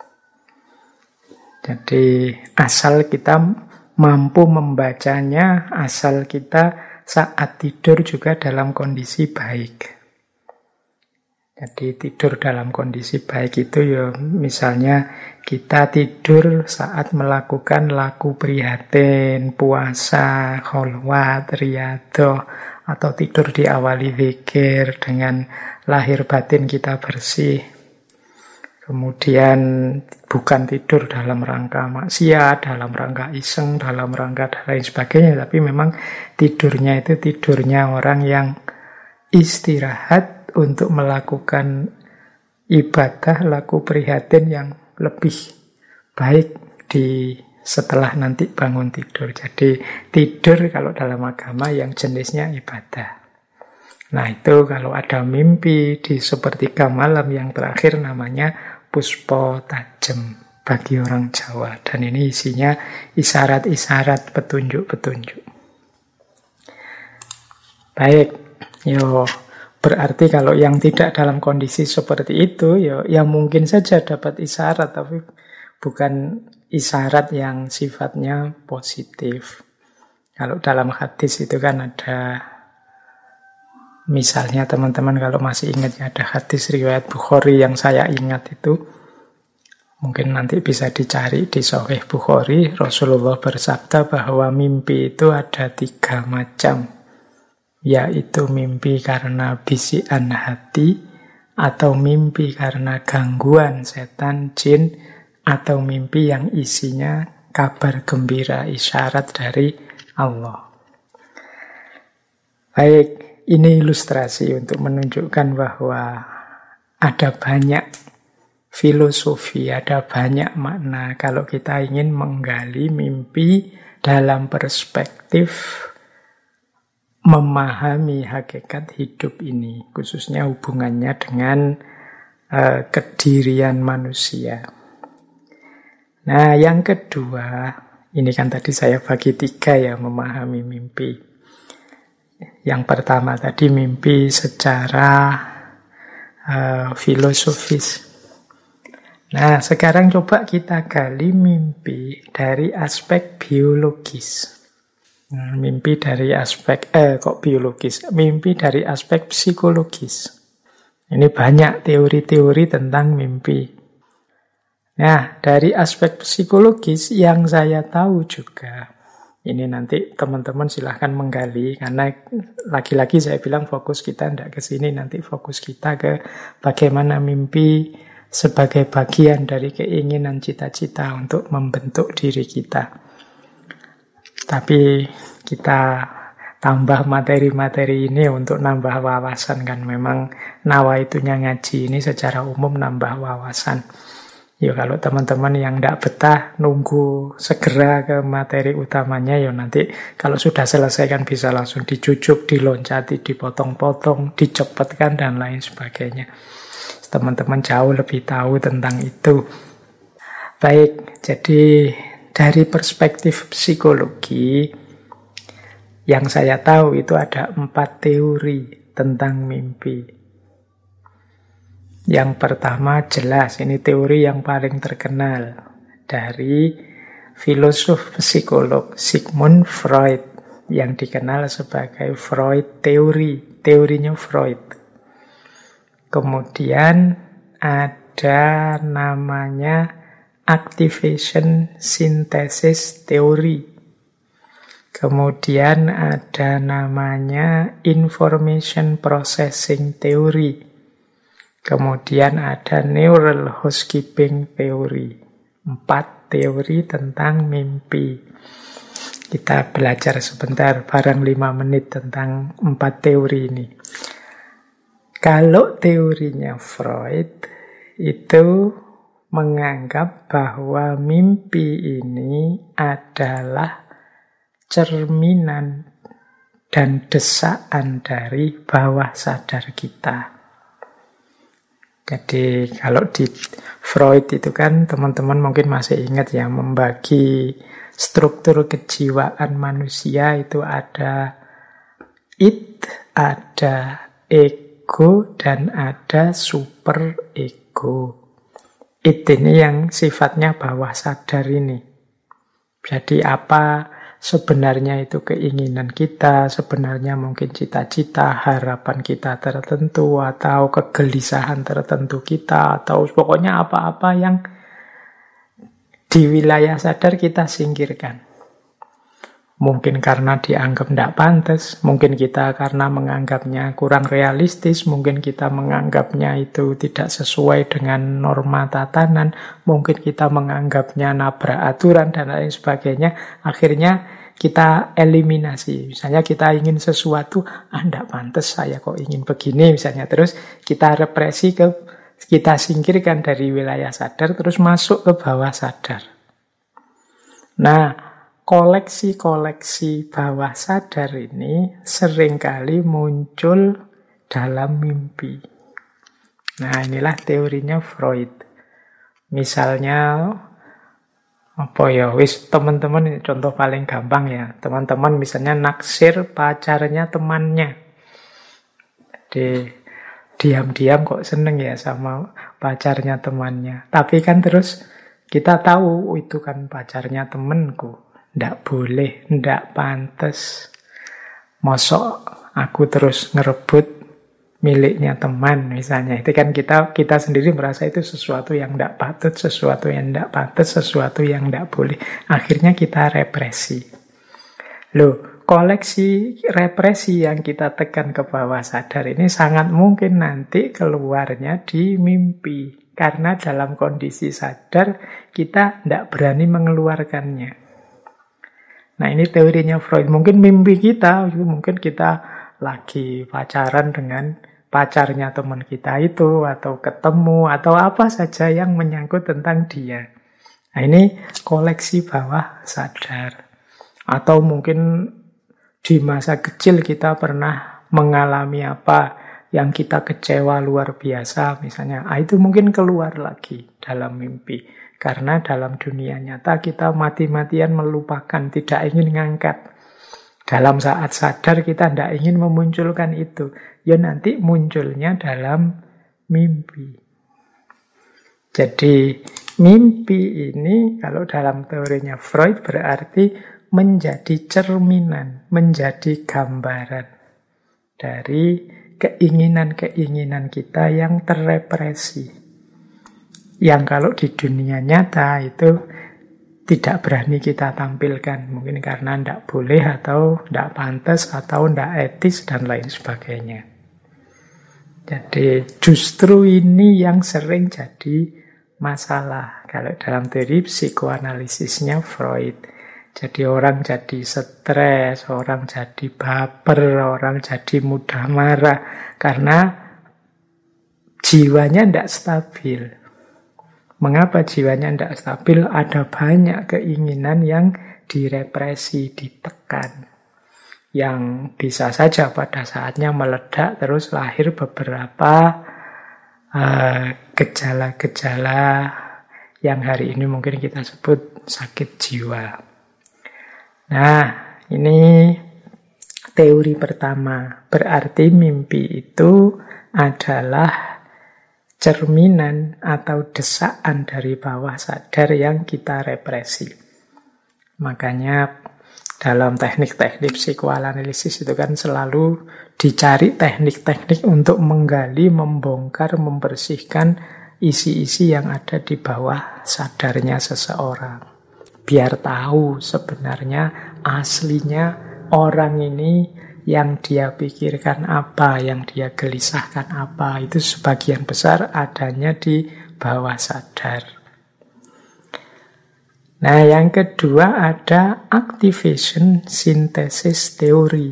Jadi asal kita mampu membacanya, asal kita saat tidur juga dalam kondisi baik. Jadi tidur dalam kondisi baik itu ya misalnya kita tidur saat melakukan laku prihatin, puasa, kholwat, riyadhah, atau tidur diawali zikir dengan lahir batin kita bersih. Kemudian bukan tidur dalam rangka maksiat, dalam rangka iseng, dalam rangka dan lain sebagainya, tapi memang tidurnya itu tidurnya orang yang istirahat untuk melakukan ibadah, laku prihatin yang lebih baik di setelah nanti bangun tidur. Jadi tidur kalau dalam agama yang jenisnya ibadah. Nah itu kalau ada mimpi di sepertiga malam yang terakhir namanya puspo tajem, bagi orang Jawa. Dan ini isinya isyarat-isyarat, petunjuk-petunjuk. Baik, berarti kalau yang tidak dalam kondisi seperti itu, ya mungkin saja dapat isyarat, tapi bukan isyarat yang sifatnya positif. Kalau dalam hadis itu kan ada, misalnya teman-teman kalau masih ingat, ada hadis riwayat Bukhari yang saya ingat itu, mungkin nanti bisa dicari di Sahih Bukhari. Rasulullah bersabda bahwa mimpi itu ada 3 macam, yaitu mimpi karena bisikan hati, atau mimpi karena gangguan setan, jin, atau mimpi yang isinya kabar gembira, isyarat dari Allah. Baik, ini ilustrasi untuk menunjukkan bahwa ada banyak filosofi, ada banyak makna kalau kita ingin menggali mimpi dalam perspektif memahami hakikat hidup ini, khususnya hubungannya dengan kedirian manusia. Nah, yang kedua, ini kan tadi saya bagi 3 ya, memahami mimpi. Yang pertama tadi mimpi secara filosofis. Nah, sekarang coba kita gali mimpi dari aspek biologis. Mimpi dari aspek, biologis? Mimpi dari aspek psikologis. Ini banyak teori-teori tentang mimpi. Nah, dari aspek psikologis yang saya tahu juga, ini nanti teman-teman silahkan menggali, karena lagi-lagi saya bilang fokus kita tidak ke sini, nanti fokus kita ke bagaimana mimpi sebagai bagian dari keinginan cita-cita untuk membentuk diri kita. Tapi kita tambah materi-materi ini untuk nambah wawasan, kan memang nawaitunya ngaji ini secara umum nambah wawasan. Ya kalau teman-teman yang tidak betah nunggu segera ke materi utamanya, ya nanti kalau sudah selesai kan bisa langsung dicucuk, diloncati, dipotong-potong, dicepetkan dan lain sebagainya. Teman-teman jauh lebih tahu tentang itu. Baik, jadi dari perspektif psikologi yang saya tahu itu ada 4 teori tentang mimpi. Yang pertama jelas, ini teori yang paling terkenal dari filosof psikolog Sigmund Freud yang dikenal sebagai Freud teori, teorinya Freud. Kemudian ada namanya activation synthesis theory. Kemudian ada namanya information processing theory. Kemudian ada neural housekeeping theory. 4 teori tentang mimpi. Kita belajar sebentar, barang 5 menit tentang 4 teori ini. Kalau teorinya Freud itu menganggap bahwa mimpi ini adalah cerminan dan desaan dari bawah sadar kita. Jadi kalau di Freud itu kan teman-teman mungkin masih ingat ya, membagi struktur kejiwaan manusia itu ada id, ada ego, dan ada super ego. Id ini yang sifatnya bawah sadar ini. Jadi apa sebenarnya itu keinginan kita, sebenarnya mungkin cita-cita, harapan kita tertentu, atau kegelisahan tertentu kita, atau pokoknya apa-apa yang di wilayah sadar kita singkirkan. Mungkin karena dianggap tidak pantas, mungkin kita karena menganggapnya kurang realistis, mungkin kita menganggapnya itu tidak sesuai dengan norma tatanan, mungkin kita menganggapnya nabrak aturan, dan lain sebagainya. Akhirnya kita eliminasi. Misalnya kita ingin sesuatu, tidak pantas saya kok ingin begini misalnya. Terus kita represi, kita singkirkan dari wilayah sadar, terus masuk ke bawah sadar. Nah, koleksi-koleksi bawah sadar ini seringkali muncul dalam mimpi. Nah, inilah teorinya Freud. Misalnya Apa ya, wis teman-teman, ini contoh paling gampang ya. Teman-teman misalnya naksir pacarnya temannya. Jadi diam-diam kok seneng ya sama pacarnya temannya. Tapi kan terus kita tahu itu kan pacarnya temenku. Ndak boleh, ndak pantas. Mosok aku terus ngerebut miliknya teman misalnya. Itu kan kita sendiri merasa itu sesuatu yang tidak patut, sesuatu yang tidak pantas, sesuatu yang tidak boleh. Akhirnya kita represi. Loh, koleksi represi yang kita tekan ke bawah sadar ini sangat mungkin nanti keluarnya di mimpi. Karena dalam kondisi sadar kita tidak berani mengeluarkannya. Nah, ini teorinya Freud. Mungkin mimpi kita, mungkin kita lagi pacaran dengan pacarnya teman kita itu, atau ketemu, atau apa saja yang menyangkut tentang dia. Nah, ini koleksi bawah sadar. Atau mungkin di masa kecil kita pernah mengalami apa yang kita kecewa luar biasa misalnya. Itu mungkin keluar lagi dalam mimpi. Karena dalam dunia nyata kita mati-matian melupakan, tidak ingin ngangkat. Dalam saat sadar kita tidak ingin memunculkan itu. Ya nanti munculnya dalam mimpi. Jadi mimpi ini kalau dalam teorinya Freud berarti menjadi cerminan, menjadi gambaran dari keinginan-keinginan kita yang terrepresi. Yang kalau di dunia nyata itu tidak berani kita tampilkan. Mungkin karena tidak boleh atau tidak pantas atau tidak etis dan lain sebagainya. Jadi justru ini yang sering jadi masalah. Kalau dalam teori psikoanalisisnya Freud. Jadi orang jadi stres, orang jadi baper, orang jadi mudah marah. Karena jiwanya tidak stabil. Mengapa jiwanya tidak stabil? Ada banyak keinginan yang direpresi, ditekan. Yang bisa saja pada saatnya meledak, terus lahir beberapa gejala-gejala yang hari ini mungkin kita sebut sakit jiwa. Nah, ini teori pertama. Berarti mimpi itu adalah cerminan atau desaan dari bawah sadar yang kita represi. Makanya dalam teknik-teknik psikoanalisis itu kan selalu dicari teknik-teknik untuk menggali, membongkar, membersihkan isi-isi yang ada di bawah sadarnya seseorang. Biar tahu sebenarnya aslinya orang ini yang dia pikirkan apa, yang dia gelisahkan apa, itu sebagian besar adanya di bawah sadar. Nah, yang kedua ada activation synthesis teori.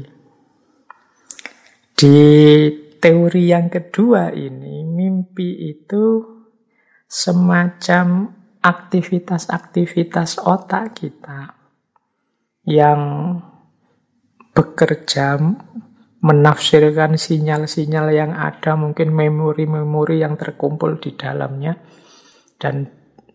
Di teori yang kedua ini, mimpi itu semacam aktivitas-aktivitas otak kita yang bekerja menafsirkan sinyal-sinyal yang ada, mungkin memori-memori yang terkumpul di dalamnya, dan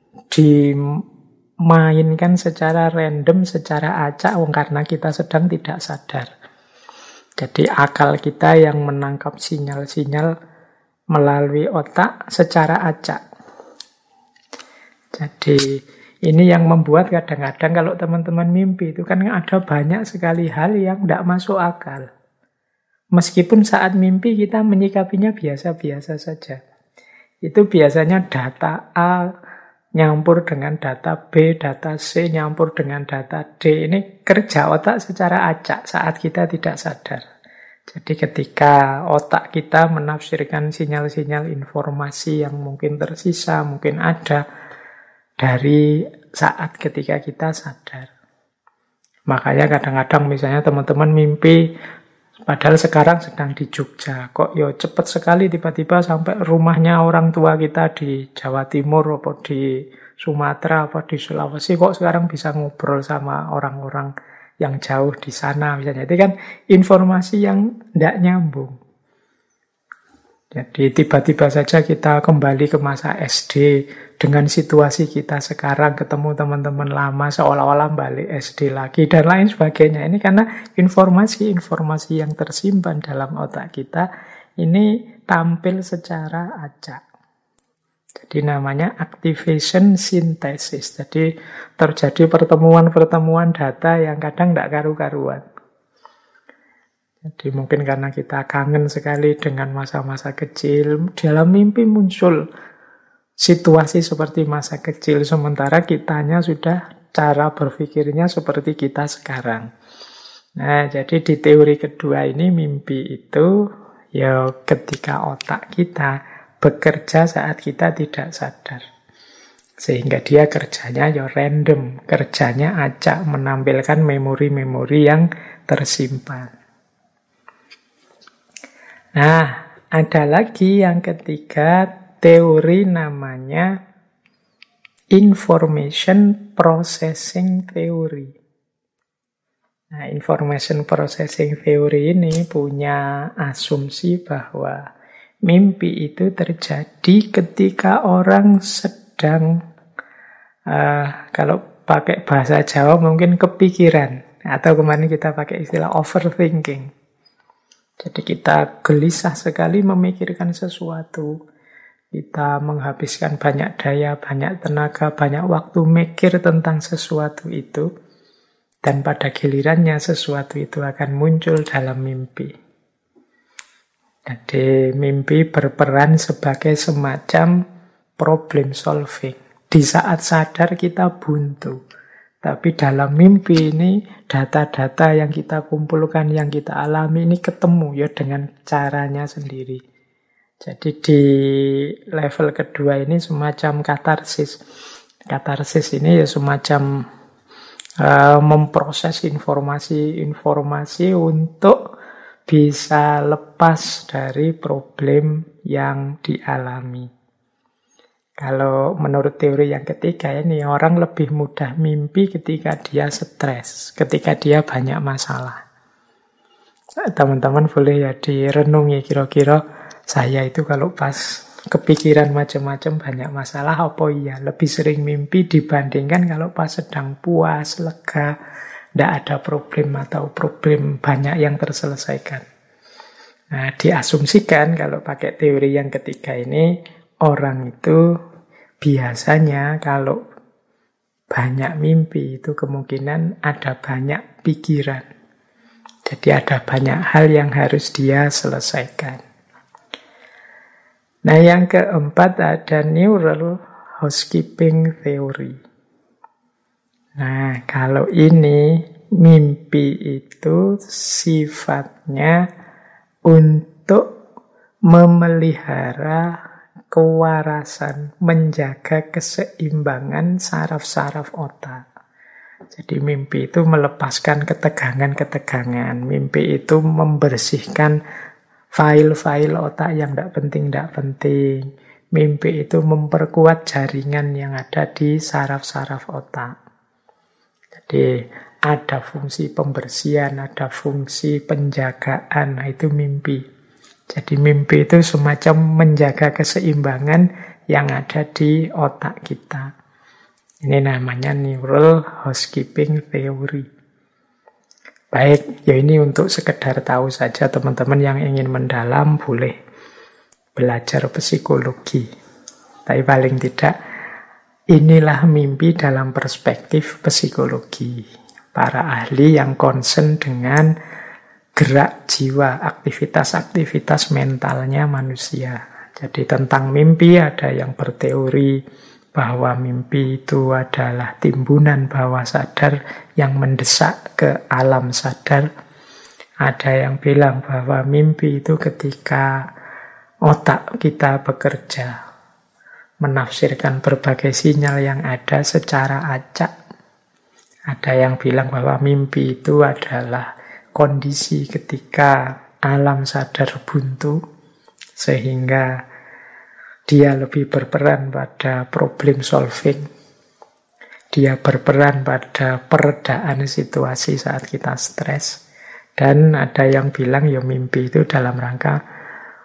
dimainkan secara random, secara acak, karena kita sedang tidak sadar. Jadi akal kita yang menangkap sinyal-sinyal melalui otak secara acak. Jadi ini yang membuat kadang-kadang kalau teman-teman mimpi itu kan ada banyak sekali hal yang tidak masuk akal. Meskipun saat mimpi kita menyikapinya biasa-biasa saja. Itu biasanya data A nyampur dengan data B, data C nyampur dengan data D. Ini kerja otak secara acak saat kita tidak sadar. Jadi ketika otak kita menafsirkan sinyal-sinyal informasi yang mungkin tersisa, mungkin ada dari saat ketika kita sadar. Makanya kadang-kadang misalnya teman-teman mimpi, padahal sekarang sedang di Jogja. Kok ya cepat sekali tiba-tiba sampai rumahnya orang tua kita di Jawa Timur, atau di Sumatera, atau di Sulawesi. Kok sekarang bisa ngobrol sama orang-orang yang jauh di sana misalnya. Itu kan informasi yang tidak nyambung. Jadi tiba-tiba saja kita kembali ke masa SD dengan situasi kita sekarang, ketemu teman-teman lama seolah-olah balik SD lagi dan lain sebagainya. Ini karena informasi-informasi yang tersimpan dalam otak kita ini tampil secara acak. Jadi namanya activation synthesis. Jadi terjadi pertemuan-pertemuan data yang kadang tidak karu-karuan. Jadi mungkin karena kita kangen sekali dengan masa-masa kecil, dalam mimpi muncul situasi seperti masa kecil, sementara kitanya sudah cara berpikirnya seperti kita sekarang. Nah, jadi di teori kedua ini mimpi itu ya ketika otak kita bekerja saat kita tidak sadar. Sehingga dia kerjanya ya random, kerjanya acak, menampilkan memori-memori yang tersimpan. Nah, ada lagi yang ketiga, teori namanya information processing theory. Nah, information processing theory ini punya asumsi bahwa mimpi itu terjadi ketika orang sedang, kalau pakai bahasa Jawa mungkin kepikiran, atau kemarin kita pakai istilah overthinking. Jadi kita gelisah sekali memikirkan sesuatu. Kita menghabiskan banyak daya, banyak tenaga, banyak waktu mikir tentang sesuatu itu. Dan pada gilirannya sesuatu itu akan muncul dalam mimpi. Jadi mimpi berperan sebagai semacam problem solving. Di saat sadar kita buntu. Tapi dalam mimpi ini, data-data yang kita kumpulkan, yang kita alami ini ketemu ya dengan caranya sendiri. Jadi di level kedua ini semacam katarsis. Katarsis ini ya semacam memproses informasi-informasi untuk bisa lepas dari problem yang dialami. Kalau menurut teori yang ketiga ini, orang lebih mudah mimpi ketika dia stres, ketika dia banyak masalah. Teman-teman boleh ya direnungi kira-kira saya itu kalau pas kepikiran macam-macam banyak masalah, apa iya lebih sering mimpi dibandingkan kalau pas sedang puas, lega, tidak ada problem atau problem banyak yang terselesaikan. Nah, diasumsikan kalau pakai teori yang ketiga ini, orang itu biasanya kalau banyak mimpi itu kemungkinan ada banyak pikiran. Jadi ada banyak hal yang harus dia selesaikan. Nah, yang keempat ada neural housekeeping theory. Nah, kalau ini mimpi itu sifatnya untuk memelihara kewarasan, menjaga keseimbangan saraf-saraf otak. Jadi mimpi itu melepaskan ketegangan-ketegangan. Mimpi itu membersihkan file-file otak yang tidak penting. Mimpi itu memperkuat jaringan yang ada di saraf-saraf otak. Jadi ada fungsi pembersihan, ada fungsi penjagaan, nah itu mimpi. Jadi mimpi itu semacam menjaga keseimbangan yang ada di otak kita. Ini namanya neural housekeeping theory. Baik, ya ini untuk sekedar tahu saja teman-teman yang ingin mendalam boleh belajar psikologi. Tapi paling tidak inilah mimpi dalam perspektif psikologi. Para ahli yang concern dengan gerak jiwa, aktivitas-aktivitas mentalnya manusia. Jadi tentang mimpi ada yang berteori bahwa mimpi itu adalah timbunan bawah sadar yang mendesak ke alam sadar. Ada yang bilang bahwa mimpi itu ketika otak kita bekerja, menafsirkan berbagai sinyal yang ada secara acak. Ada yang bilang bahwa mimpi itu adalah kondisi ketika alam sadar buntu, sehingga dia lebih berperan pada problem solving. Dia berperan pada peredaan situasi saat kita stres. Dan ada yang bilang ya mimpi itu dalam rangka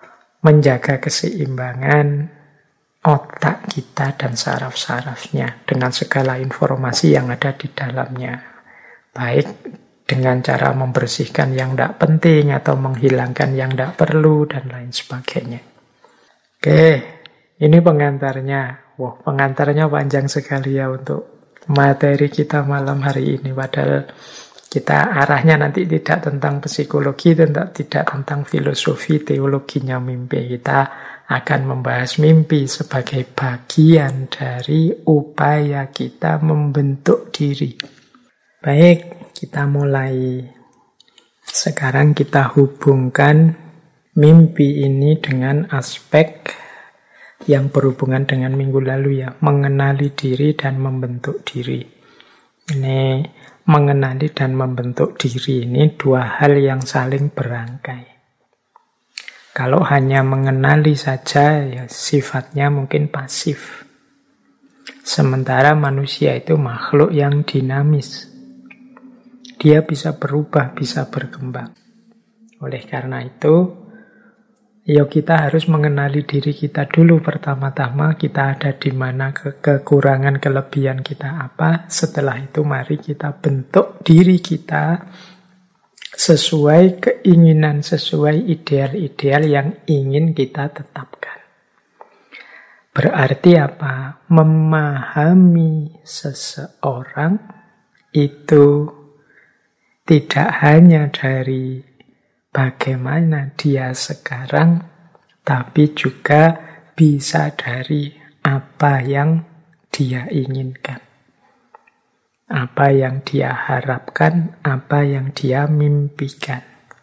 menjaga keseimbangan otak kita dan saraf-sarafnya dengan segala informasi yang ada di dalamnya. Baik dengan cara membersihkan yang tidak penting atau menghilangkan yang tidak perlu dan lain sebagainya. Oke, ini pengantarnya. Wah, pengantarnya panjang sekali ya untuk materi kita malam hari ini. Padahal kita arahnya nanti tidak tentang psikologi, tidak tentang filosofi, teologinya mimpi. Kita akan membahas mimpi sebagai bagian dari upaya kita membentuk diri. Baik, kita mulai. Sekarang kita hubungkan mimpi ini dengan aspek yang berhubungan dengan minggu lalu ya, mengenali diri dan membentuk diri. Ini mengenali dan membentuk diri ini dua hal yang saling berangkai. Kalau hanya mengenali saja, ya sifatnya mungkin pasif. Sementara manusia itu makhluk yang dinamis. Dia bisa berubah, bisa berkembang. Oleh karena itu, ya kita harus mengenali diri kita dulu pertama-tama. Kita ada di mana, kekurangan, kelebihan kita apa. Setelah itu mari kita bentuk diri kita sesuai keinginan, sesuai ideal-ideal yang ingin kita tetapkan. Berarti apa? Memahami seseorang itu tidak hanya dari bagaimana dia sekarang, tapi juga bisa dari apa yang dia inginkan. Apa yang dia harapkan, apa yang dia mimpikan.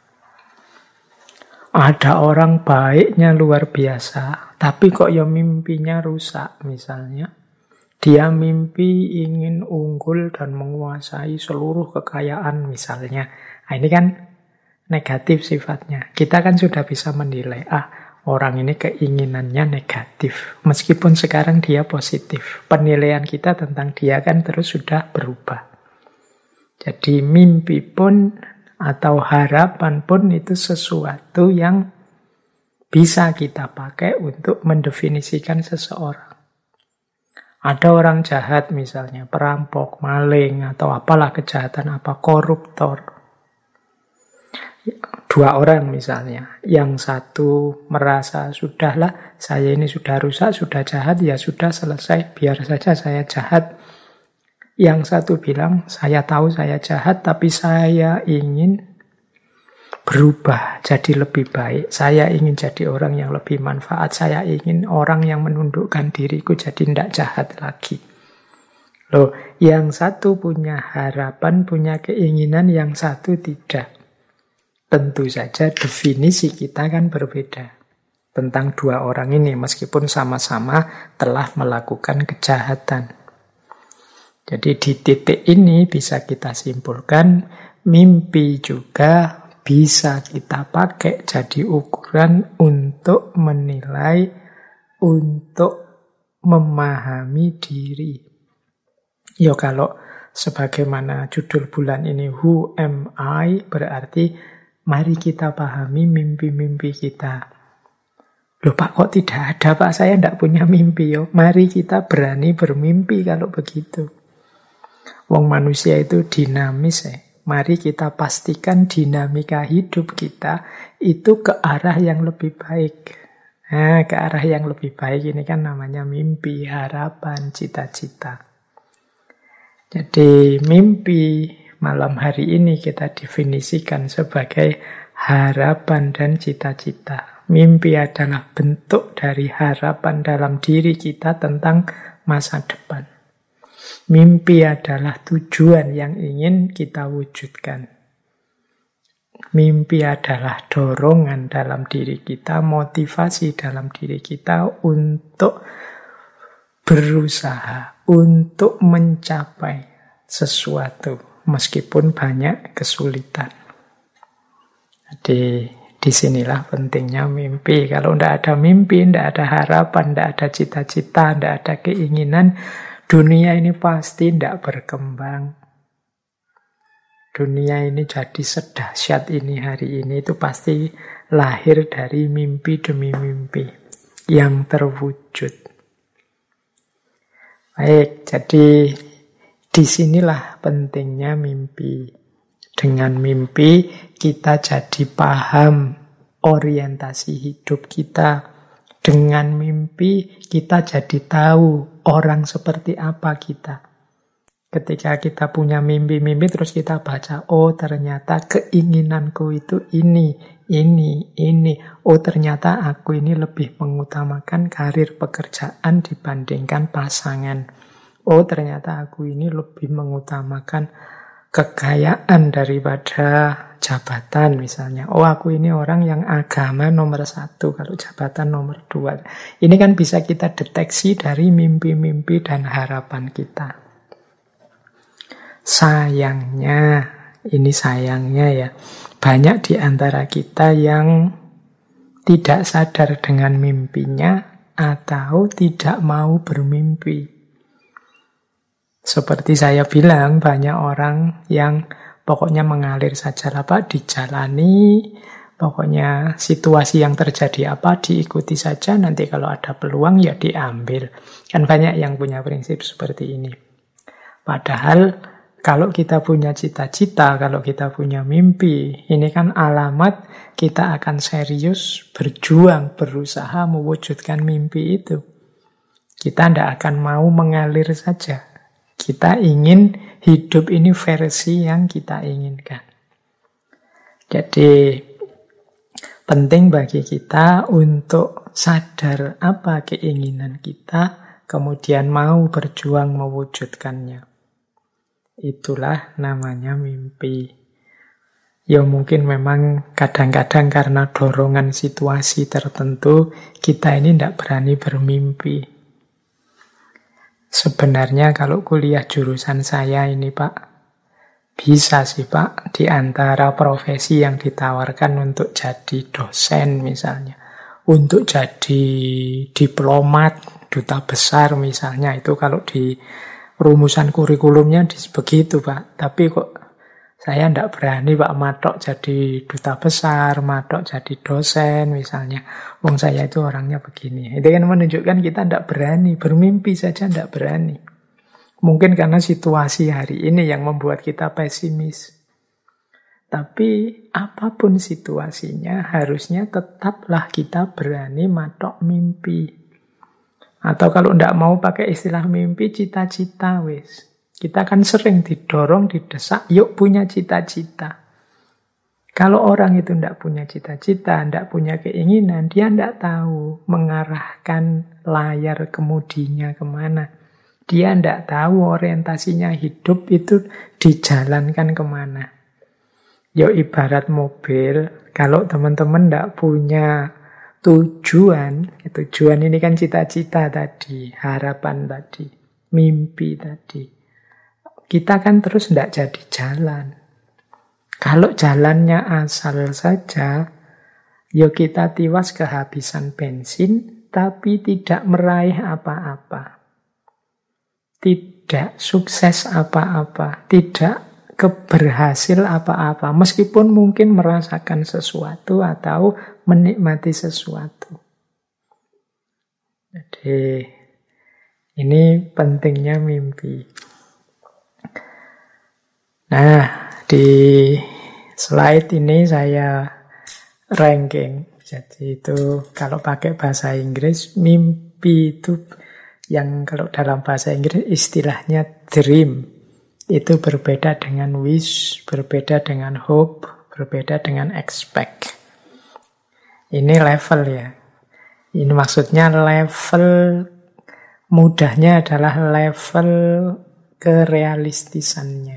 Ada orang baiknya luar biasa, tapi kok ya mimpinya rusak misalnya. Dia mimpi ingin unggul dan menguasai seluruh kekayaan misalnya. Nah, ini kan negatif sifatnya. Kita kan sudah bisa menilai, orang ini keinginannya negatif. Meskipun sekarang dia positif. Penilaian kita tentang dia kan terus sudah berubah. Jadi mimpi pun atau harapan pun itu sesuatu yang bisa kita pakai untuk mendefinisikan seseorang. Ada orang jahat misalnya, perampok, maling, atau apalah kejahatan apa, koruptor. Dua orang misalnya, yang satu merasa sudahlah saya ini sudah rusak, sudah jahat, ya sudah selesai, biar saja saya jahat. Yang satu bilang saya tahu saya jahat tapi saya ingin berubah jadi lebih baik, saya ingin jadi orang yang lebih manfaat, saya ingin orang yang menundukkan diriku jadi tidak jahat lagi. Loh, yang satu punya harapan, punya keinginan, yang satu tidak. Tentu saja definisi kita kan berbeda tentang dua orang ini meskipun sama-sama telah melakukan kejahatan. Jadi di titik ini bisa kita simpulkan mimpi juga bisa kita pakai jadi ukuran untuk menilai, untuk memahami diri. Ya kalau sebagaimana judul bulan ini Who Am I, berarti mari kita pahami mimpi-mimpi kita. Loh Pak, kok tidak ada Pak? Saya tidak punya mimpi. Yo. Mari kita berani bermimpi kalau begitu. Wong manusia itu dinamis ya. Mari kita pastikan dinamika hidup kita itu ke arah yang lebih baik. Nah, ke arah yang lebih baik ini kan namanya mimpi, harapan, cita-cita. Jadi mimpi malam hari ini kita definisikan sebagai harapan dan cita-cita. Mimpi adalah bentuk dari harapan dalam diri kita tentang masa depan. Mimpi adalah tujuan yang ingin kita wujudkan. Mimpi adalah dorongan dalam diri kita, motivasi dalam diri kita untuk berusaha, untuk mencapai sesuatu, meskipun banyak kesulitan. Jadi disinilah pentingnya mimpi. Kalau tidak ada mimpi, tidak ada harapan, tidak ada cita-cita, tidak ada keinginan, dunia ini pasti tidak berkembang. dunia ini jadi sedahsyat ini hari ini, itu pasti lahir dari mimpi demi mimpi yang terwujud. Baik, jadi disinilah pentingnya mimpi. Dengan mimpi kita jadi paham orientasi hidup kita. Dengan mimpi kita jadi tahu orang seperti apa kita. Ketika kita punya mimpi-mimpi terus kita baca, oh ternyata keinginanku itu ini. Oh ternyata aku ini lebih mengutamakan karir pekerjaan dibandingkan pasangan. Oh ternyata aku ini lebih mengutamakan kekayaan daripada jabatan misalnya. Oh aku ini orang yang agama nomor 1, kalau jabatan nomor 2. Ini kan bisa kita deteksi dari mimpi-mimpi dan harapan kita. Sayangnya, ini sayangnya ya, banyak di antara kita yang tidak sadar dengan mimpinya atau tidak mau bermimpi. Seperti saya bilang, banyak orang yang pokoknya mengalir saja apa dijalani, pokoknya situasi yang terjadi apa diikuti saja, nanti kalau ada peluang ya diambil. Kan banyak yang punya prinsip seperti ini. Padahal kalau kita punya cita-cita, kalau kita punya mimpi, ini kan alamat kita akan serius berjuang, berusaha mewujudkan mimpi itu. Kita tidak akan mau mengalir saja. Kita ingin hidup ini versi yang kita inginkan. Jadi penting bagi kita untuk sadar apa keinginan kita, kemudian mau berjuang mewujudkannya. Itulah namanya mimpi. Ya mungkin memang kadang-kadang karena dorongan situasi tertentu, kita ini tidak berani bermimpi. Sebenarnya kalau kuliah jurusan saya ini Pak, bisa sih Pak, di antara profesi yang ditawarkan untuk jadi dosen misalnya, untuk jadi diplomat, duta besar misalnya, itu kalau di rumusan kurikulumnya begitu Pak. Tapi kok saya tidak berani Pak matok jadi duta besar, matok jadi dosen misalnya. Wong saya itu orangnya begini. Itu kan menunjukkan kita tidak berani, bermimpi saja tidak berani. Mungkin karena situasi hari ini yang membuat kita pesimis. Tapi apapun situasinya, harusnya tetaplah kita berani matok mimpi. Atau kalau tidak mau pakai istilah mimpi, cita-cita wis. Kita kan sering didorong, didesak, yuk punya cita-cita. Kalau orang itu tidak punya cita-cita, tidak punya keinginan, dia tidak tahu mengarahkan layar kemudinya kemana. Dia tidak tahu orientasinya hidup itu dijalankan kemana. Yuk ibarat mobil, kalau teman-teman tidak punya tujuan ini kan cita-cita tadi, harapan tadi, mimpi tadi. Kita kan terus tidak jadi jalan. Kalau jalannya asal saja, ya kita tiwas kehabisan bensin, tapi tidak meraih apa-apa. Tidak sukses apa-apa, tidak keberhasil apa-apa. Meskipun mungkin merasakan sesuatu atau menikmati sesuatu. Jadi ini pentingnya mimpi. Nah, di slide ini saya ranking. Jadi itu kalau pakai bahasa Inggris, mimpi itu yang kalau dalam bahasa Inggris istilahnya dream. Itu berbeda dengan wish, berbeda dengan hope, berbeda dengan expect. Ini level ya. Ini maksudnya level mudahnya adalah level kerealistisannya.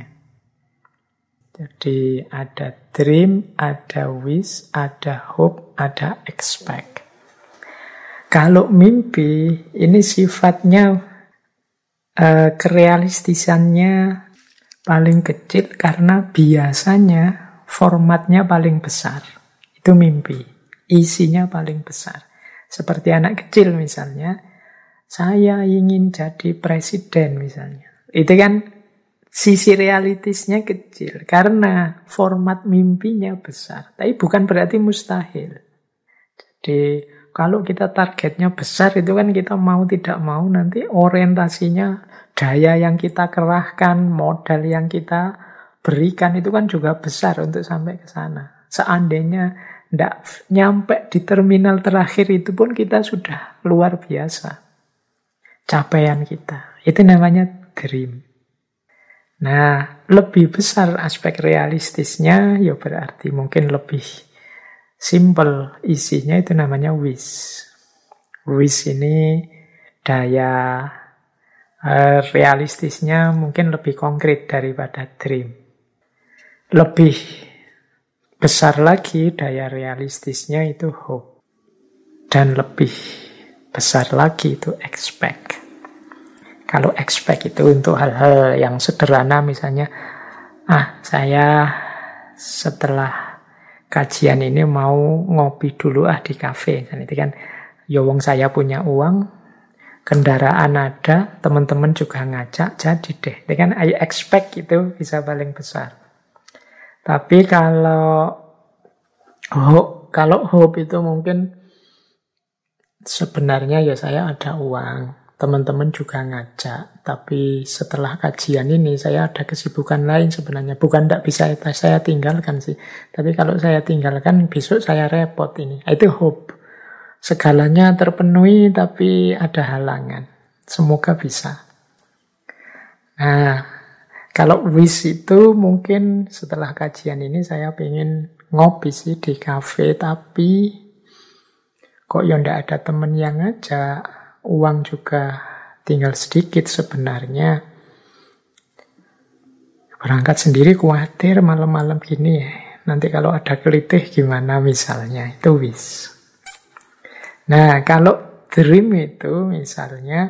Jadi ada dream, ada wish, ada hope, ada expect. Kalau mimpi, ini sifatnya kerealistisannya paling kecil karena biasanya formatnya paling besar. Itu mimpi. Isinya paling besar. Seperti anak kecil misalnya, saya ingin jadi presiden misalnya. Itu kan Sisi realistisnya kecil karena format mimpinya besar. Tapi bukan berarti mustahil. Jadi kalau kita targetnya besar itu kan kita mau tidak mau nanti orientasinya, daya yang kita kerahkan, modal yang kita berikan itu kan juga besar untuk sampai ke sana. Seandainya tidak nyampe di terminal terakhir itu pun kita sudah luar biasa. Capaian kita. Itu namanya dream. Nah, lebih besar aspek realistisnya, ya berarti mungkin lebih simple isinya itu namanya wish. Wish ini daya realistisnya mungkin lebih konkret daripada dream. Lebih besar lagi daya realistisnya itu hope. Dan lebih besar lagi itu expect. Kalau expect itu untuk hal-hal yang sederhana misalnya, saya setelah kajian ini mau ngopi dulu di kafe. Dan itu kan, ya wong saya punya uang, kendaraan ada, teman-teman juga ngajak, jadi deh. Itu kan I expect itu bisa paling besar. Tapi kalau hope itu mungkin sebenarnya ya saya ada uang. Teman-teman juga ngajak, tapi setelah kajian ini saya ada kesibukan lain sebenarnya. Bukan tidak bisa saya tinggalkan sih, tapi kalau saya tinggalkan besok saya repot ini. Itu hope. Segalanya terpenuhi tapi ada halangan. Semoga bisa. Nah, kalau wish itu mungkin setelah kajian ini saya pengen ngopi sih di kafe, tapi kok ya ndak ada teman yang ngajak. Uang juga tinggal sedikit sebenarnya. Berangkat sendiri khawatir malam-malam gini ya. Nanti kalau ada kelitih gimana misalnya. Itu wish. Nah kalau dream itu misalnya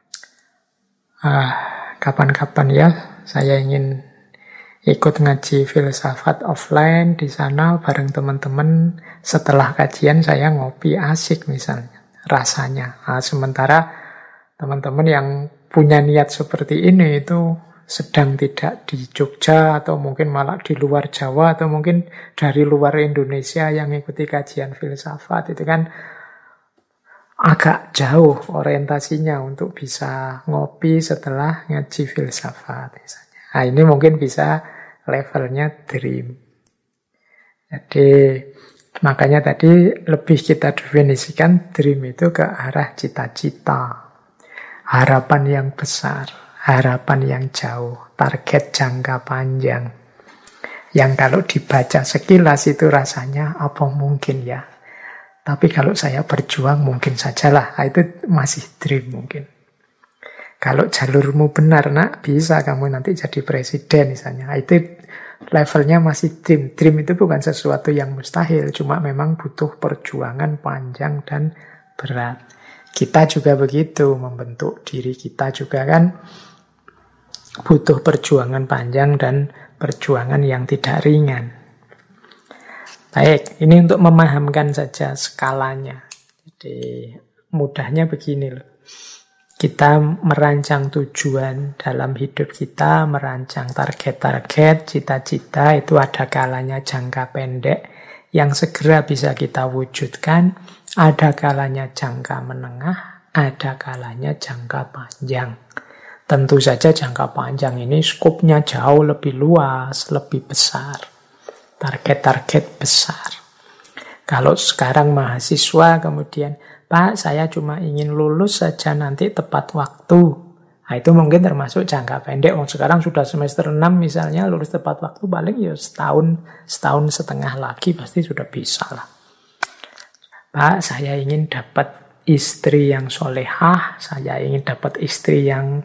kapan-kapan ya saya ingin ikut ngaji filsafat offline di sana bareng teman-teman. Setelah kajian saya ngopi asik misalnya. Rasanya. Sementara teman-teman yang punya niat seperti ini itu sedang tidak di Jogja atau mungkin malah di luar Jawa atau mungkin dari luar Indonesia yang ikuti kajian filsafat itu kan agak jauh orientasinya untuk bisa ngopi setelah ngaji filsafat misalnya. Ini mungkin bisa levelnya dream. Jadi makanya tadi lebih kita definisikan dream itu ke arah cita-cita, harapan yang besar, harapan yang jauh, target jangka panjang. Yang kalau dibaca sekilas itu rasanya apa mungkin ya. Tapi kalau saya berjuang mungkin sajalah, itu masih dream mungkin. Kalau jalurmu benar nak, bisa kamu nanti jadi presiden misalnya. Itu levelnya masih dream. Dream itu bukan sesuatu yang mustahil, cuma memang butuh perjuangan panjang dan berat. Kita juga begitu, membentuk diri kita juga kan butuh perjuangan panjang dan perjuangan yang tidak ringan. Baik, ini untuk memahamkan saja skalanya. Jadi mudahnya begini loh. Kita merancang tujuan dalam hidup kita, merancang target-target, cita-cita, itu ada kalanya jangka pendek yang segera bisa kita wujudkan, ada kalanya jangka menengah, ada kalanya jangka panjang. Tentu saja jangka panjang ini skopnya jauh lebih luas, lebih besar. Target-target besar. Kalau sekarang mahasiswa kemudian, Pak, saya cuma ingin lulus saja nanti tepat waktu. Nah, itu mungkin termasuk jangka pendek. Sekarang sudah semester 6 misalnya, lulus tepat waktu paling ya setahun setengah lagi pasti sudah bisa lah. Pak, saya ingin dapat istri yang solehah, saya ingin dapat istri yang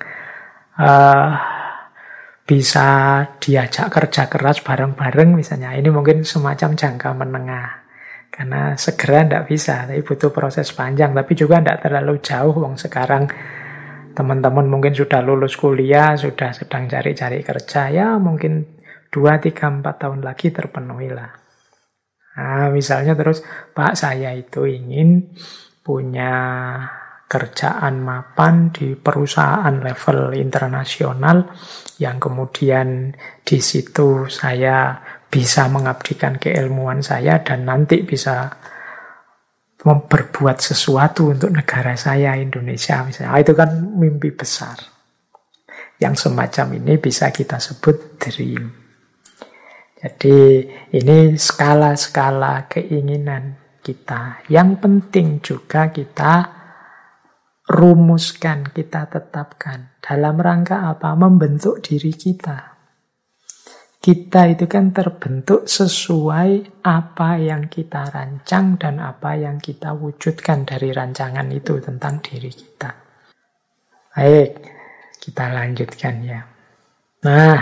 bisa diajak kerja keras bareng-bareng misalnya. Ini mungkin semacam jangka menengah. Karena segera tidak bisa, tapi butuh proses panjang. Tapi juga tidak terlalu jauh. Sekarang teman-teman mungkin sudah lulus kuliah, sudah sedang cari-cari kerja. Ya mungkin 2, 3, 4 tahun lagi terpenuhi lah. Nah, misalnya terus, Pak saya itu ingin punya kerjaan mapan di perusahaan level internasional yang kemudian di situ saya bisa mengabdikan keilmuan saya dan nanti bisa berbuat sesuatu untuk negara saya, Indonesia misalnya. Itu kan mimpi besar. Yang semacam ini bisa kita sebut dream. Jadi ini skala-skala keinginan kita. Yang penting juga kita rumuskan, kita tetapkan. Dalam rangka apa? Membentuk diri kita. Kita itu kan terbentuk sesuai apa yang kita rancang dan apa yang kita wujudkan dari rancangan itu tentang diri kita. Baik, kita lanjutkan ya. Nah,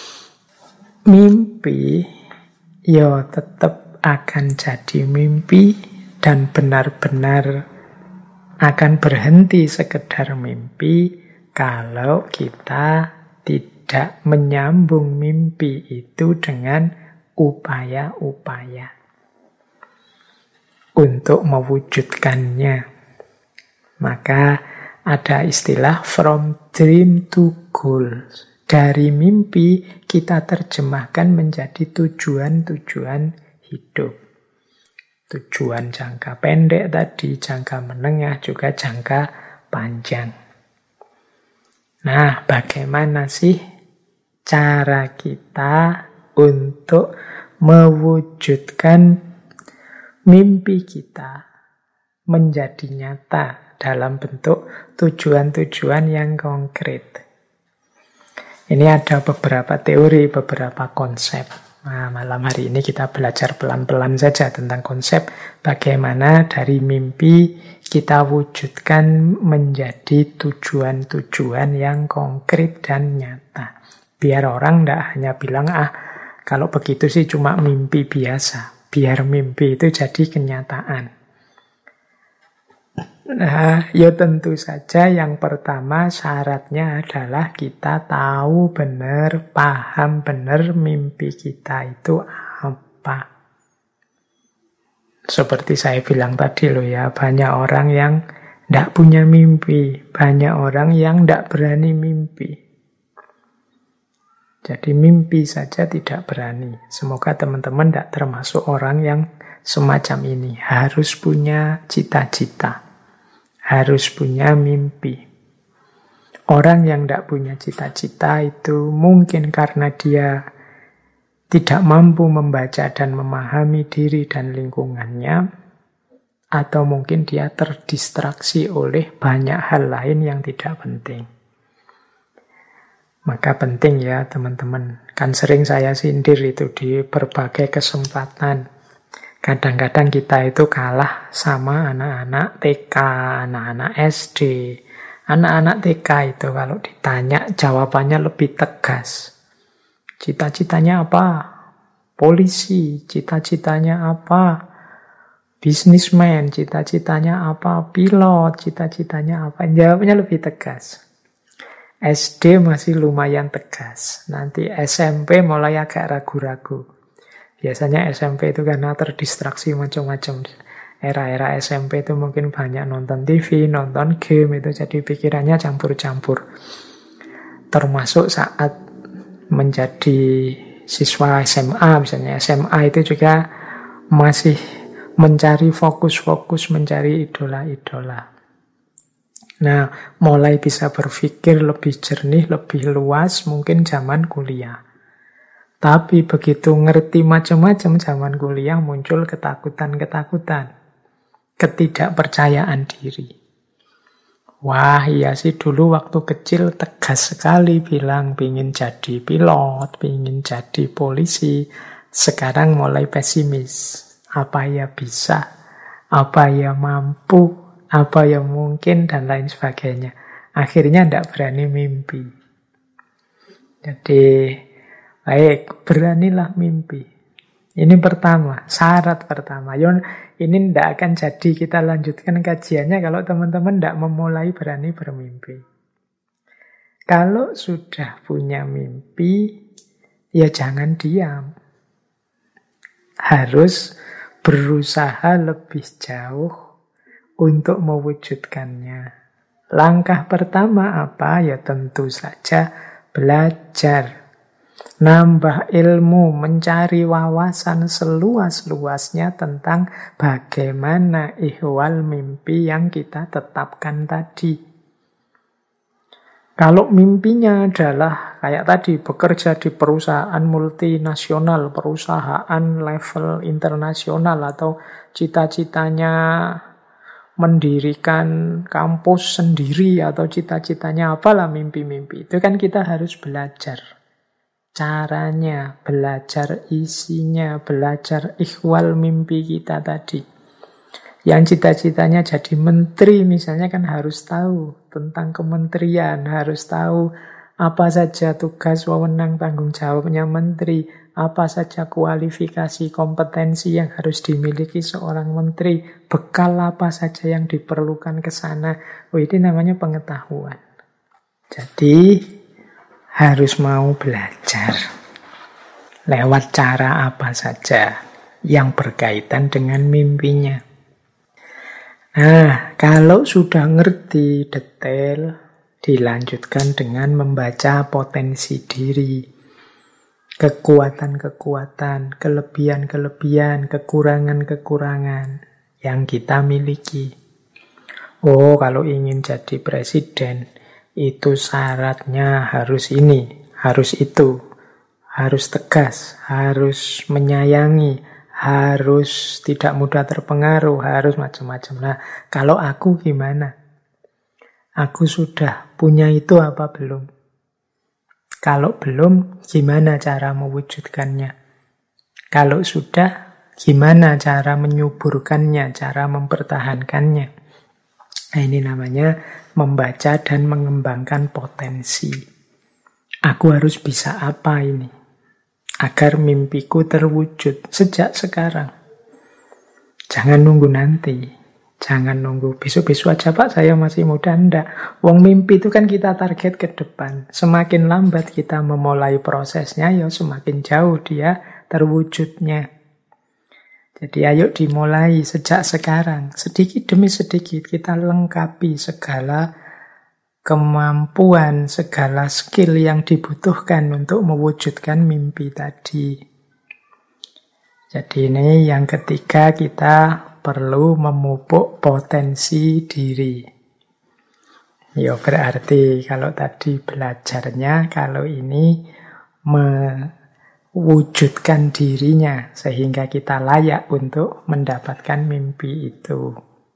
mimpi ya tetap akan jadi mimpi dan benar-benar akan berhenti sekedar mimpi kalau kita tidak menyambung mimpi itu dengan upaya-upaya untuk mewujudkannya. Maka ada istilah from dream to goal. Dari mimpi kita terjemahkan menjadi tujuan-tujuan hidup. Tujuan jangka pendek tadi, jangka menengah, juga jangka panjang. Nah, bagaimana sih cara kita untuk mewujudkan mimpi kita menjadi nyata dalam bentuk tujuan-tujuan yang konkret? Ini ada beberapa teori, beberapa konsep. Nah, malam hari ini kita belajar pelan-pelan saja tentang konsep bagaimana dari mimpi kita wujudkan menjadi tujuan-tujuan yang konkret dan nyata. Biar orang tidak hanya bilang, kalau begitu sih cuma mimpi biasa. Biar mimpi itu jadi kenyataan. Nah, ya tentu saja yang pertama syaratnya adalah kita tahu benar, paham benar mimpi kita itu apa. Seperti saya bilang tadi loh ya, banyak orang yang tidak punya mimpi, banyak orang yang tidak berani mimpi. Jadi mimpi saja tidak berani. Semoga teman-teman tidak termasuk orang yang semacam ini. Harus punya cita-cita. Harus punya mimpi. Orang yang tidak punya cita-cita itu mungkin karena dia tidak mampu membaca dan memahami diri dan lingkungannya, atau mungkin dia terdistraksi oleh banyak hal lain yang tidak penting. Maka penting ya teman-teman. Kan sering saya sindir itu di berbagai kesempatan. Kadang-kadang kita itu kalah sama anak-anak TK, anak-anak SD. Anak-anak TK itu kalau ditanya jawabannya lebih tegas. Cita-citanya apa? Polisi. Cita-citanya apa? Businessman. Cita-citanya apa? Pilot. Cita-citanya apa? Jawabnya lebih tegas. SD masih lumayan tegas. Nanti SMP mulai agak ragu-ragu. Biasanya SMP itu karena terdistraksi macam-macam. Era-era SMP itu mungkin banyak nonton TV, nonton game, itu jadi pikirannya campur-campur. Termasuk saat menjadi siswa SMA, misalnya SMA itu juga masih mencari fokus-fokus, mencari idola-idola. Nah, mulai bisa berpikir lebih jernih, lebih luas mungkin zaman kuliah. Tapi begitu ngerti macam-macam zaman kuliah muncul ketakutan-ketakutan. Ketidakpercayaan diri. Wah, iya sih dulu waktu kecil tegas sekali bilang pingin jadi pilot, pingin jadi polisi. Sekarang mulai pesimis. Apa ya bisa? Apa ya mampu? Apa yang mungkin? Dan lain sebagainya. Akhirnya tidak berani mimpi. Jadi baik, beranilah mimpi. Ini pertama, syarat pertama. Ini tidak akan jadi kita lanjutkan kajiannya kalau teman-teman tidak memulai berani bermimpi. Kalau sudah punya mimpi, ya jangan diam. Harus berusaha lebih jauh untuk mewujudkannya. Langkah pertama apa? Ya tentu saja belajar. Nambah ilmu, mencari wawasan seluas-luasnya tentang bagaimana ihwal mimpi yang kita tetapkan tadi. Kalau mimpinya adalah kayak tadi, bekerja di perusahaan multinasional, perusahaan level internasional, atau cita-citanya mendirikan kampus sendiri, atau cita-citanya apalah mimpi-mimpi, itu kan kita harus belajar caranya, belajar isinya, belajar ihwal mimpi kita tadi. Yang cita-citanya jadi menteri misalnya kan harus tahu tentang kementerian, harus tahu apa saja tugas, wewenang, tanggung jawabnya menteri, apa saja kualifikasi, kompetensi yang harus dimiliki seorang menteri, bekal apa saja yang diperlukan ke sana. Oh, ini namanya pengetahuan. Jadi harus mau belajar lewat cara apa saja yang berkaitan dengan mimpinya. Nah, kalau sudah ngerti detail, dilanjutkan dengan membaca potensi diri. Kekuatan-kekuatan, kelebihan-kelebihan, kekurangan-kekurangan yang kita miliki. Oh, kalau ingin jadi presiden, itu syaratnya harus ini, harus itu. Harus tegas, harus menyayangi, harus tidak mudah terpengaruh, harus macam-macam. Nah, kalau aku gimana? Aku sudah punya itu apa belum? Kalau belum, gimana cara mewujudkannya? Kalau sudah, gimana cara menyuburkannya, cara mempertahankannya? Nah, ini namanya membaca dan mengembangkan potensi. Aku harus bisa apa ini? Agar mimpiku terwujud sejak sekarang. Jangan nunggu nanti. Jangan nunggu besok-besok aja Pak, saya masih muda. Ndak. Wong mimpi itu kan kita target ke depan. Semakin lambat kita memulai prosesnya, ya semakin jauh dia terwujudnya. Jadi ayo dimulai sejak sekarang. Sedikit demi sedikit kita lengkapi segala kemampuan, segala skill yang dibutuhkan untuk mewujudkan mimpi tadi. Jadi ini yang ketiga, kita perlu memupuk potensi diri. Ya berarti kalau tadi belajarnya, kalau ini mewujudkan dirinya sehingga kita layak untuk mendapatkan mimpi itu.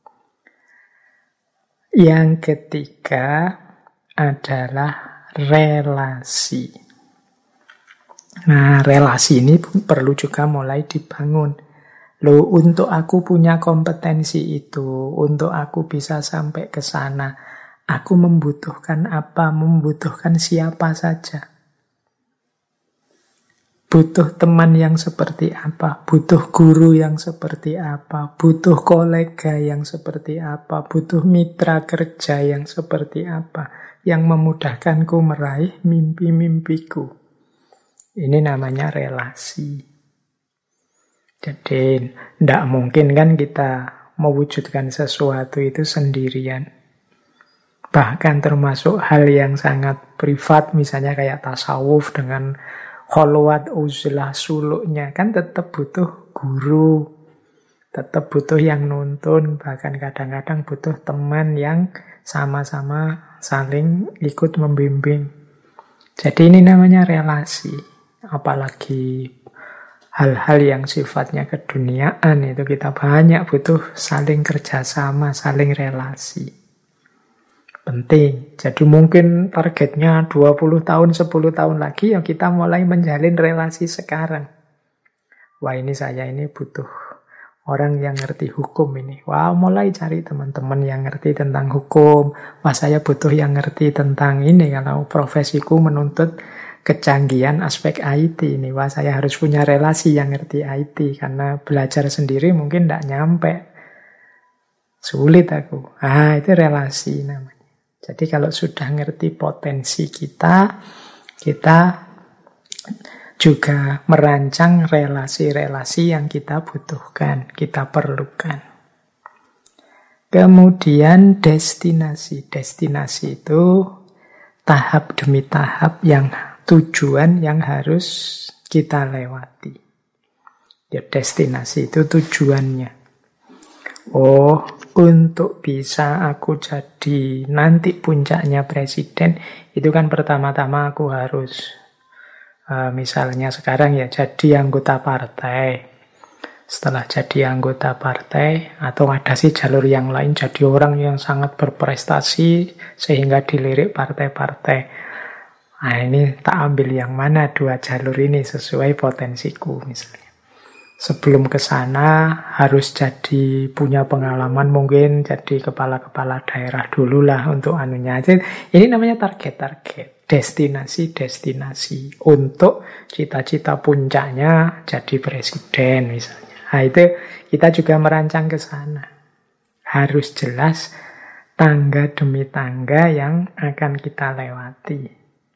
Yang ketiga adalah relasi. Nah, relasi ini perlu juga mulai dibangun. Loh, untuk aku punya kompetensi itu, untuk aku bisa sampai ke sana, aku membutuhkan apa? Membutuhkan siapa saja? Butuh teman yang seperti apa? Butuh guru yang seperti apa? Butuh kolega yang seperti apa? Butuh mitra kerja yang seperti apa? Yang memudahkanku meraih mimpi-mimpiku. Ini namanya relasi. Jadi, tidak mungkin kan kita mewujudkan sesuatu itu sendirian. Bahkan termasuk hal yang sangat privat, misalnya kayak tasawuf dengan kholwat, uzlah, suluknya, kan tetap butuh guru, tetap butuh yang nuntun, bahkan kadang-kadang butuh teman yang sama-sama saling ikut membimbing. Jadi ini namanya relasi. Apalagi hal-hal yang sifatnya keduniaan, itu kita banyak butuh saling kerjasama, saling relasi. Penting. Jadi mungkin targetnya 20 tahun, 10 tahun lagi, ya kita mulai menjalin relasi sekarang. Wah, ini saya ini butuh orang yang ngerti hukum ini. Wah, mulai cari teman-teman yang ngerti tentang hukum. Wah, saya butuh yang ngerti tentang ini. Kalau profesiku menuntut kecanggihan aspek IT ini. Wah, saya harus punya relasi yang ngerti IT. Karena belajar sendiri mungkin tidak nyampe. Sulit aku. Itu relasi namanya. Jadi kalau sudah ngerti potensi kita juga merancang relasi-relasi yang kita butuhkan, kita perlukan. Kemudian destinasi. Destinasi itu tahap demi tahap yang tujuan yang harus kita lewati. Ya, destinasi itu tujuannya. Oh, untuk bisa aku jadi nanti puncaknya presiden, itu kan pertama-tama aku harus, misalnya sekarang ya, jadi anggota partai. Setelah jadi anggota partai, atau ada sih jalur yang lain, jadi orang yang sangat berprestasi sehingga dilirik partai-partai. Nah, ini tak ambil yang mana dua jalur ini sesuai potensiku misalnya. Sebelum ke sana harus jadi punya pengalaman, mungkin jadi kepala-kepala daerah dulu lah untuk anunya. Ini namanya target-target, destinasi-destinasi untuk cita-cita puncaknya jadi presiden misalnya. Nah, itu kita juga merancang ke sana. Harus jelas tangga demi tangga yang akan kita lewati.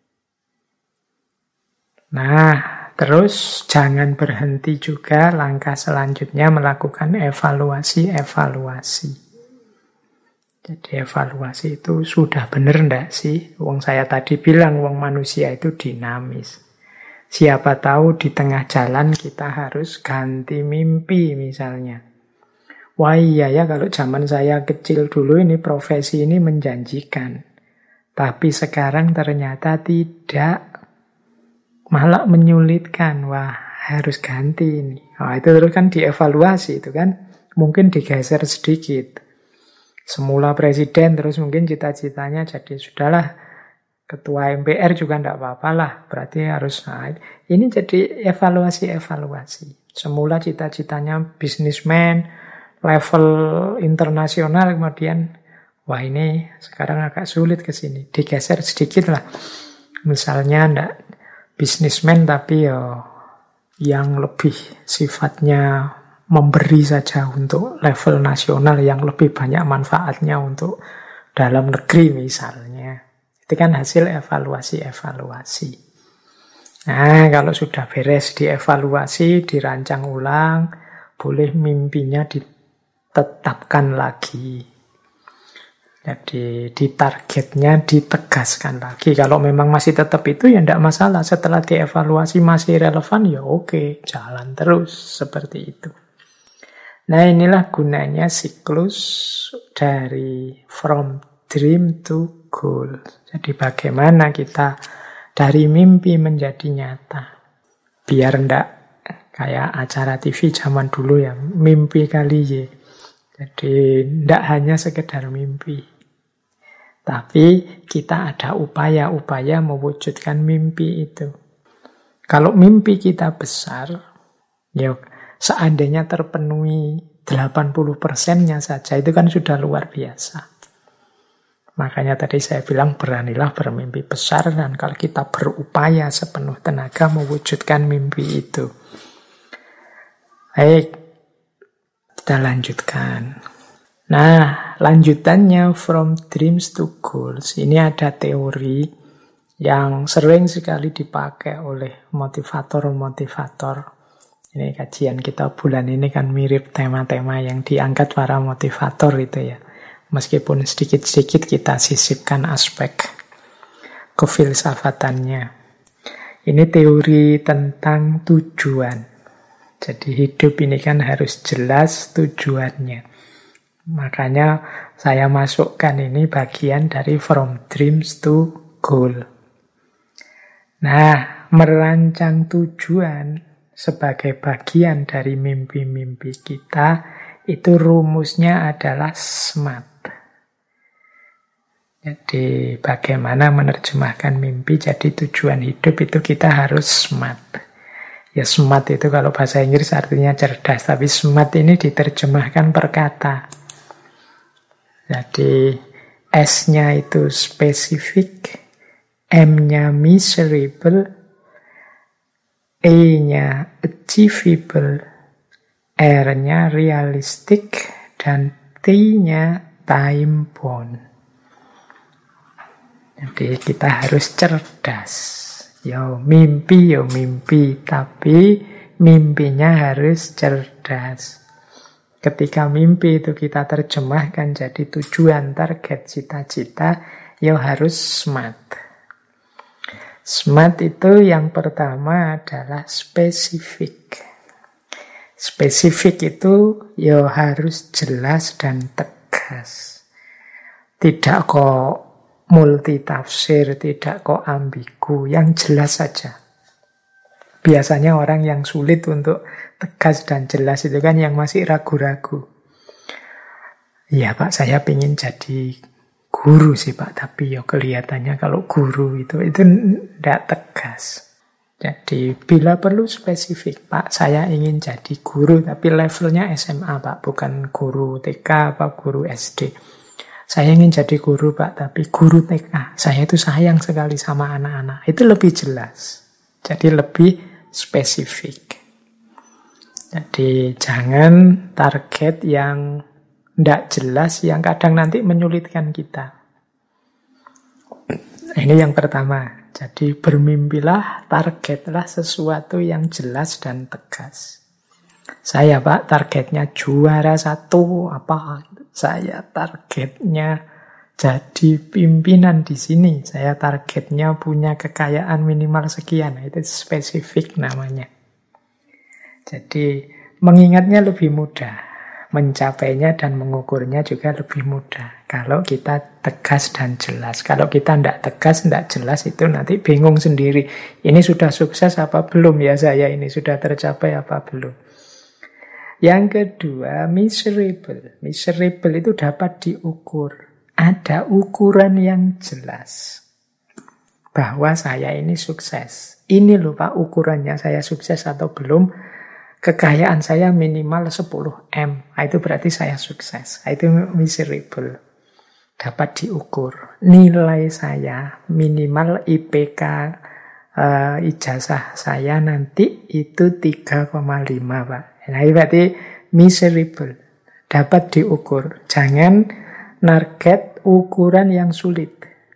Nah, terus jangan berhenti juga, langkah selanjutnya melakukan evaluasi. Jadi evaluasi itu sudah benar enggak sih? Wong saya tadi bilang wong manusia itu dinamis. Siapa tahu di tengah jalan kita harus ganti mimpi misalnya. Wah iya ya, kalau zaman saya kecil dulu ini profesi ini menjanjikan. Tapi sekarang ternyata tidak, malah menyulitkan. Wah, harus ganti ini. Wah, itu terus kan dievaluasi itu kan. Mungkin digeser sedikit. Semula presiden, terus mungkin cita-citanya jadi sudahlah ketua MPR juga tidak apa-apa lah, berarti harus naik. Ini jadi evaluasi. Semula cita-citanya bisnismen, level internasional, kemudian, wah ini sekarang agak sulit ke sini. Digeser sedikit lah. Misalnya tidak bisnismen, tapi yang lebih sifatnya memberi saja untuk level nasional, yang lebih banyak manfaatnya untuk dalam negeri misalnya. Itu kan hasil evaluasi. Nah, kalau sudah beres dievaluasi, dirancang ulang, boleh mimpinya ditetapkan lagi. Jadi di targetnya ditegaskan lagi. Kalau memang masih tetap itu ya tidak masalah. Setelah dievaluasi masih relevan, ya oke, jalan terus seperti itu. Nah, inilah gunanya siklus dari from dream to goal. Jadi bagaimana kita dari mimpi menjadi nyata. Biar ndak kayak acara TV zaman dulu ya, mimpi kali ya. Jadi ndak hanya sekedar mimpi. Tapi kita ada upaya-upaya mewujudkan mimpi itu. Kalau mimpi kita besar, ya seandainya terpenuhi 80%-nya saja, itu kan sudah luar biasa. Makanya tadi saya bilang beranilah bermimpi besar, dan kalau kita berupaya sepenuh tenaga mewujudkan mimpi itu. Baik, kita lanjutkan. Nah, lanjutannya from dreams to goals. Ini ada teori yang sering sekali dipakai oleh motivator-motivator. Ini kajian kita bulan ini kan mirip tema-tema yang diangkat para motivator itu ya. Meskipun sedikit-sedikit kita sisipkan aspek kefilsafatannya. Ini teori tentang tujuan. Jadi hidup ini kan harus jelas tujuannya. Makanya saya masukkan ini bagian dari from dreams to goal. Nah, merancang tujuan sebagai bagian dari mimpi-mimpi kita, itu rumusnya adalah SMART. Jadi bagaimana menerjemahkan mimpi jadi tujuan hidup itu kita harus smart. Ya smart itu kalau bahasa Inggris artinya cerdas, tapi smart ini diterjemahkan per kata. Jadi S-nya itu spesifik, M-nya measurable, E-nya achievable, R-nya realistic, dan T-nya time bound. Jadi kita harus cerdas. Yo mimpi, tapi mimpinya harus cerdas. Ketika mimpi itu kita terjemahkan jadi tujuan, target, cita-cita, ya harus SMART. SMART itu yang pertama adalah spesifik. Spesifik itu ya harus jelas dan tegas. Tidak kok multitafsir, tidak kok ambigu, yang jelas saja. Biasanya orang yang sulit untuk tegas dan jelas itu kan yang masih ragu-ragu. Ya Pak, saya ingin jadi guru sih Pak, tapi ya kelihatannya kalau guru itu tidak tegas. Jadi bila perlu spesifik, Pak, saya ingin jadi guru, tapi levelnya SMA Pak, bukan guru TK apa guru SD. Saya ingin jadi guru Pak, tapi guru TK. Saya itu sayang sekali sama anak-anak. Itu lebih jelas. Jadi lebih spesifik. Jadi jangan target yang tidak jelas, yang kadang nanti menyulitkan kita. Ini yang pertama. Jadi bermimpilah, targetlah sesuatu yang jelas dan tegas. Saya Pak, targetnya juara 1 apa? Saya targetnya jadi pimpinan di sini. Saya targetnya punya kekayaan minimal sekian. Itu spesifik namanya. Jadi mengingatnya lebih mudah. Mencapainya dan mengukurnya juga lebih mudah. Kalau kita tegas dan jelas. Kalau kita tidak tegas, tidak jelas, itu nanti bingung sendiri. Ini sudah sukses apa belum ya saya? Ini sudah tercapai apa belum? Yang kedua, miserable. Miserable itu dapat diukur. Ada ukuran yang jelas. Bahwa saya ini sukses. Ini loh Pak ukurannya, saya sukses atau belum. Kekayaan saya minimal 10 M. Itu berarti saya sukses. Itu miserable. Dapat diukur. Nilai saya minimal IPK ijazah saya nanti itu 3,5 Pak. Nah itu berarti miserable. Dapat diukur. Jangan target ukuran yang sulit.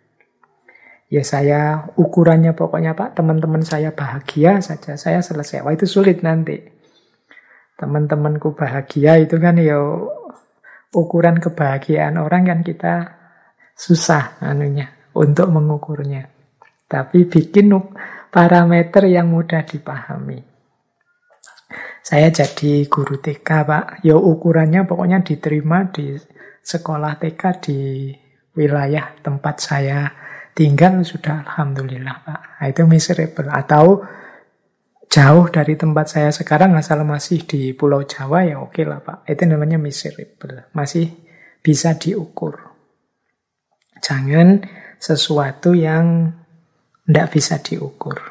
Ya saya ukurannya pokoknya Pak, teman-teman saya bahagia saja, saya selesai. Wah itu sulit nanti. Teman-temanku bahagia itu kan ya ukuran kebahagiaan orang kan kita susah untuk mengukurnya. Tapi bikin parameter yang mudah dipahami. Saya jadi guru TK Pak, ya ukurannya pokoknya diterima di sekolah TK di wilayah tempat saya tinggal sudah alhamdulillah Pak. Nah, itu miserable. Atau jauh dari tempat saya sekarang asal masih di Pulau Jawa ya oke lah Pak. Itu namanya miserable. Masih bisa diukur. Jangan sesuatu yang tidak bisa diukur.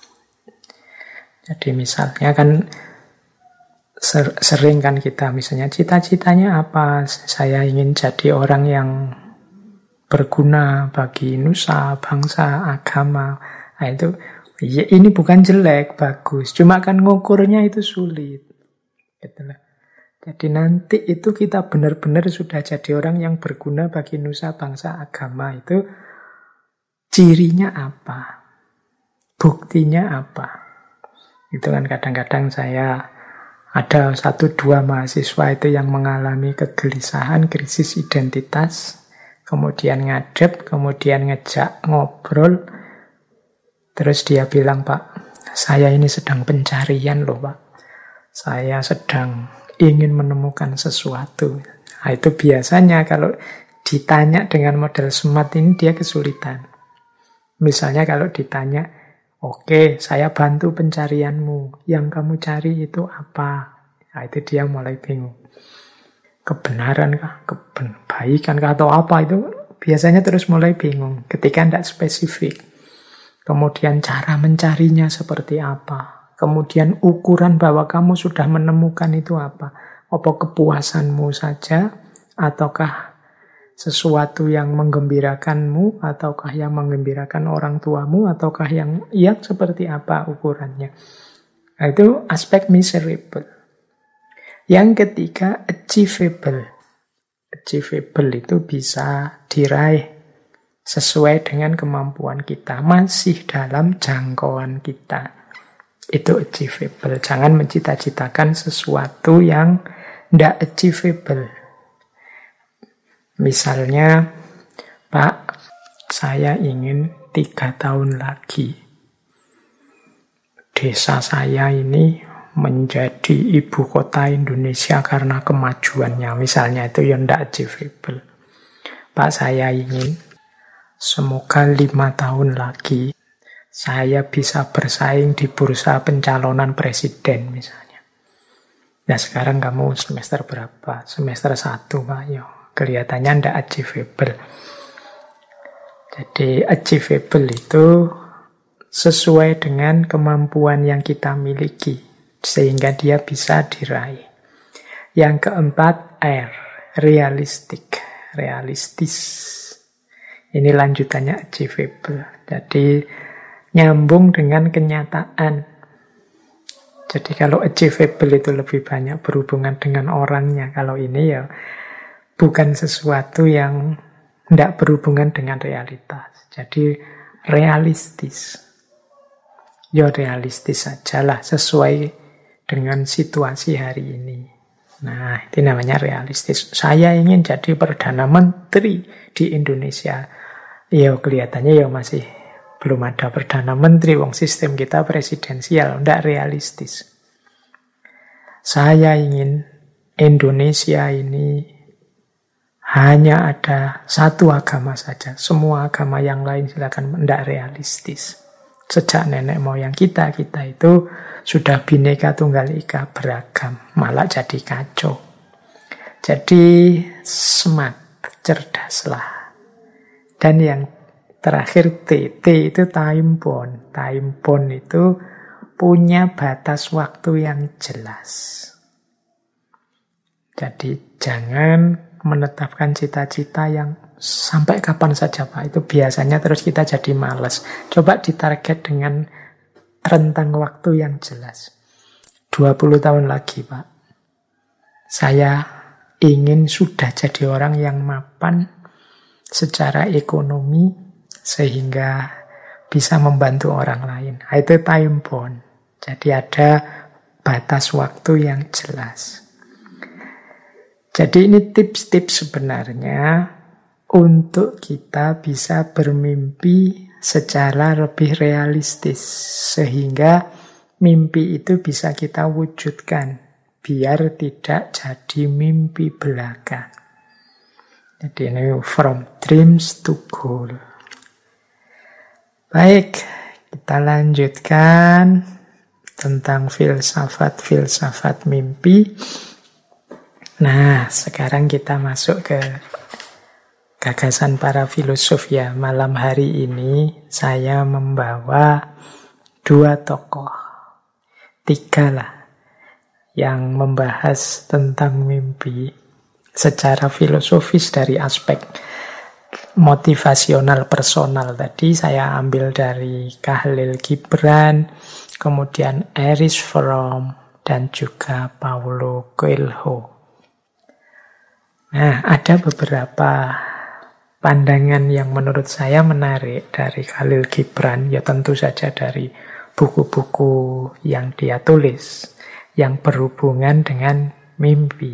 Jadi misalnya kan sering kan kita misalnya cita-citanya apa? Saya ingin jadi orang yang berguna bagi nusa, bangsa, agama. Nah itu ya, ini bukan jelek, bagus. Cuma kan ngukurnya itu sulit. Gitu. Jadi nanti itu kita benar-benar sudah jadi orang yang berguna bagi nusa, bangsa, agama. Itu cirinya apa? Buktinya apa? Itu kan kadang-kadang saya ada 1-2 mahasiswa itu yang mengalami kegelisahan, krisis identitas. Kemudian ngadep, kemudian ngejak ngobrol. Terus dia bilang, Pak, saya ini sedang pencarian loh Pak. Saya sedang ingin menemukan sesuatu. Nah, itu biasanya kalau ditanya dengan model SMART ini dia kesulitan. Misalnya kalau ditanya, oke, saya bantu pencarianmu. Yang kamu cari itu apa? Nah, itu dia mulai bingung. Kebenaran kah? Kebaikan kah? Atau apa? Itu biasanya terus mulai bingung ketika tidak spesifik. Kemudian cara mencarinya seperti apa? Kemudian ukuran bahwa kamu sudah menemukan itu apa? Apa kepuasanmu saja? Ataukah sesuatu yang menggembirakanmu? Ataukah yang menggembirakan orang tuamu? Ataukah yang seperti apa ukurannya? Nah, itu aspek miserable. Yang ketiga, achievable. Achievable itu bisa diraih sesuai dengan kemampuan kita. Masih dalam jangkauan kita. Itu achievable. Jangan mencita-citakan sesuatu yang tidak achievable. Misalnya, Pak, saya ingin 3 tahun lagi desa saya ini menjadi ibu kota Indonesia karena kemajuannya. Misalnya itu yang tidak achievable. Pak, saya ingin semoga 5 tahun lagi saya bisa bersaing di bursa pencalonan presiden misalnya. Nah sekarang kamu semester berapa? Semester 1 Pak. Yo, kelihatannya tidak achievable. Jadi achievable itu sesuai dengan kemampuan yang kita miliki, sehingga dia bisa diraih. Yang keempat, R, realistic, realistis. Ini lanjutannya achievable. Jadi nyambung dengan kenyataan. Jadi kalau achievable itu lebih banyak berhubungan dengan orangnya. Kalau ini ya bukan sesuatu yang tidak berhubungan dengan realitas. Jadi realistis. Ya realistis sajalah sesuai dengan situasi hari ini. Nah, itu namanya realistis. Saya ingin jadi Perdana Menteri di Indonesia. Ya kelihatannya ya masih belum ada Perdana Menteri. Wong sistem kita presidensial, tidak realistis. Saya ingin Indonesia ini hanya ada satu agama saja. Semua agama yang lain silakan, tidak realistis. Sejak nenek moyang kita itu sudah Bhinneka Tunggal Ika, beragam, malah jadi kacau. Jadi smart, cerdaslah. Dan yang terakhir T itu time bound. Time bound itu punya batas waktu yang jelas. Jadi jangan menetapkan cita-cita yang sampai kapan saja Pak. Itu biasanya terus kita jadi malas. Coba ditarget dengan rentang waktu yang jelas. 20 tahun lagi Pak. Saya ingin sudah jadi orang yang mapan secara ekonomi sehingga bisa membantu orang lain. Itu time bound. Jadi ada batas waktu yang jelas. Jadi ini tips-tips sebenarnya untuk kita bisa bermimpi secara lebih realistis. Sehingga mimpi itu bisa kita wujudkan. Biar tidak jadi mimpi belaka. Jadi ini from dreams to goal. Baik, kita lanjutkan tentang filsafat mimpi. Nah, sekarang kita masuk ke gagasan para filosof ya. Malam hari ini saya membawa 2 tokoh, 3 lah, yang membahas tentang mimpi secara filosofis dari aspek motivasional personal. Tadi saya ambil dari Khalil Gibran, kemudian Erich Fromm, dan juga Paulo Coelho. Nah, ada beberapa pandangan yang menurut saya menarik dari Khalil Gibran, ya tentu saja dari buku-buku yang dia tulis, yang berhubungan dengan mimpi.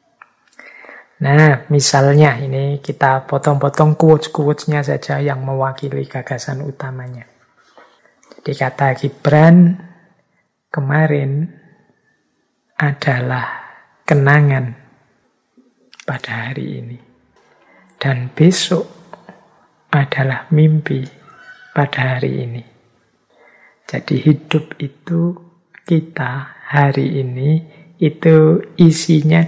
Nah, misalnya ini kita potong-potong quotes-quotesnya saja yang mewakili gagasan utamanya. Jadi kata Gibran, kemarin adalah kenangan pada hari ini. Dan besok adalah mimpi pada hari ini. Jadi hidup itu kita hari ini itu isinya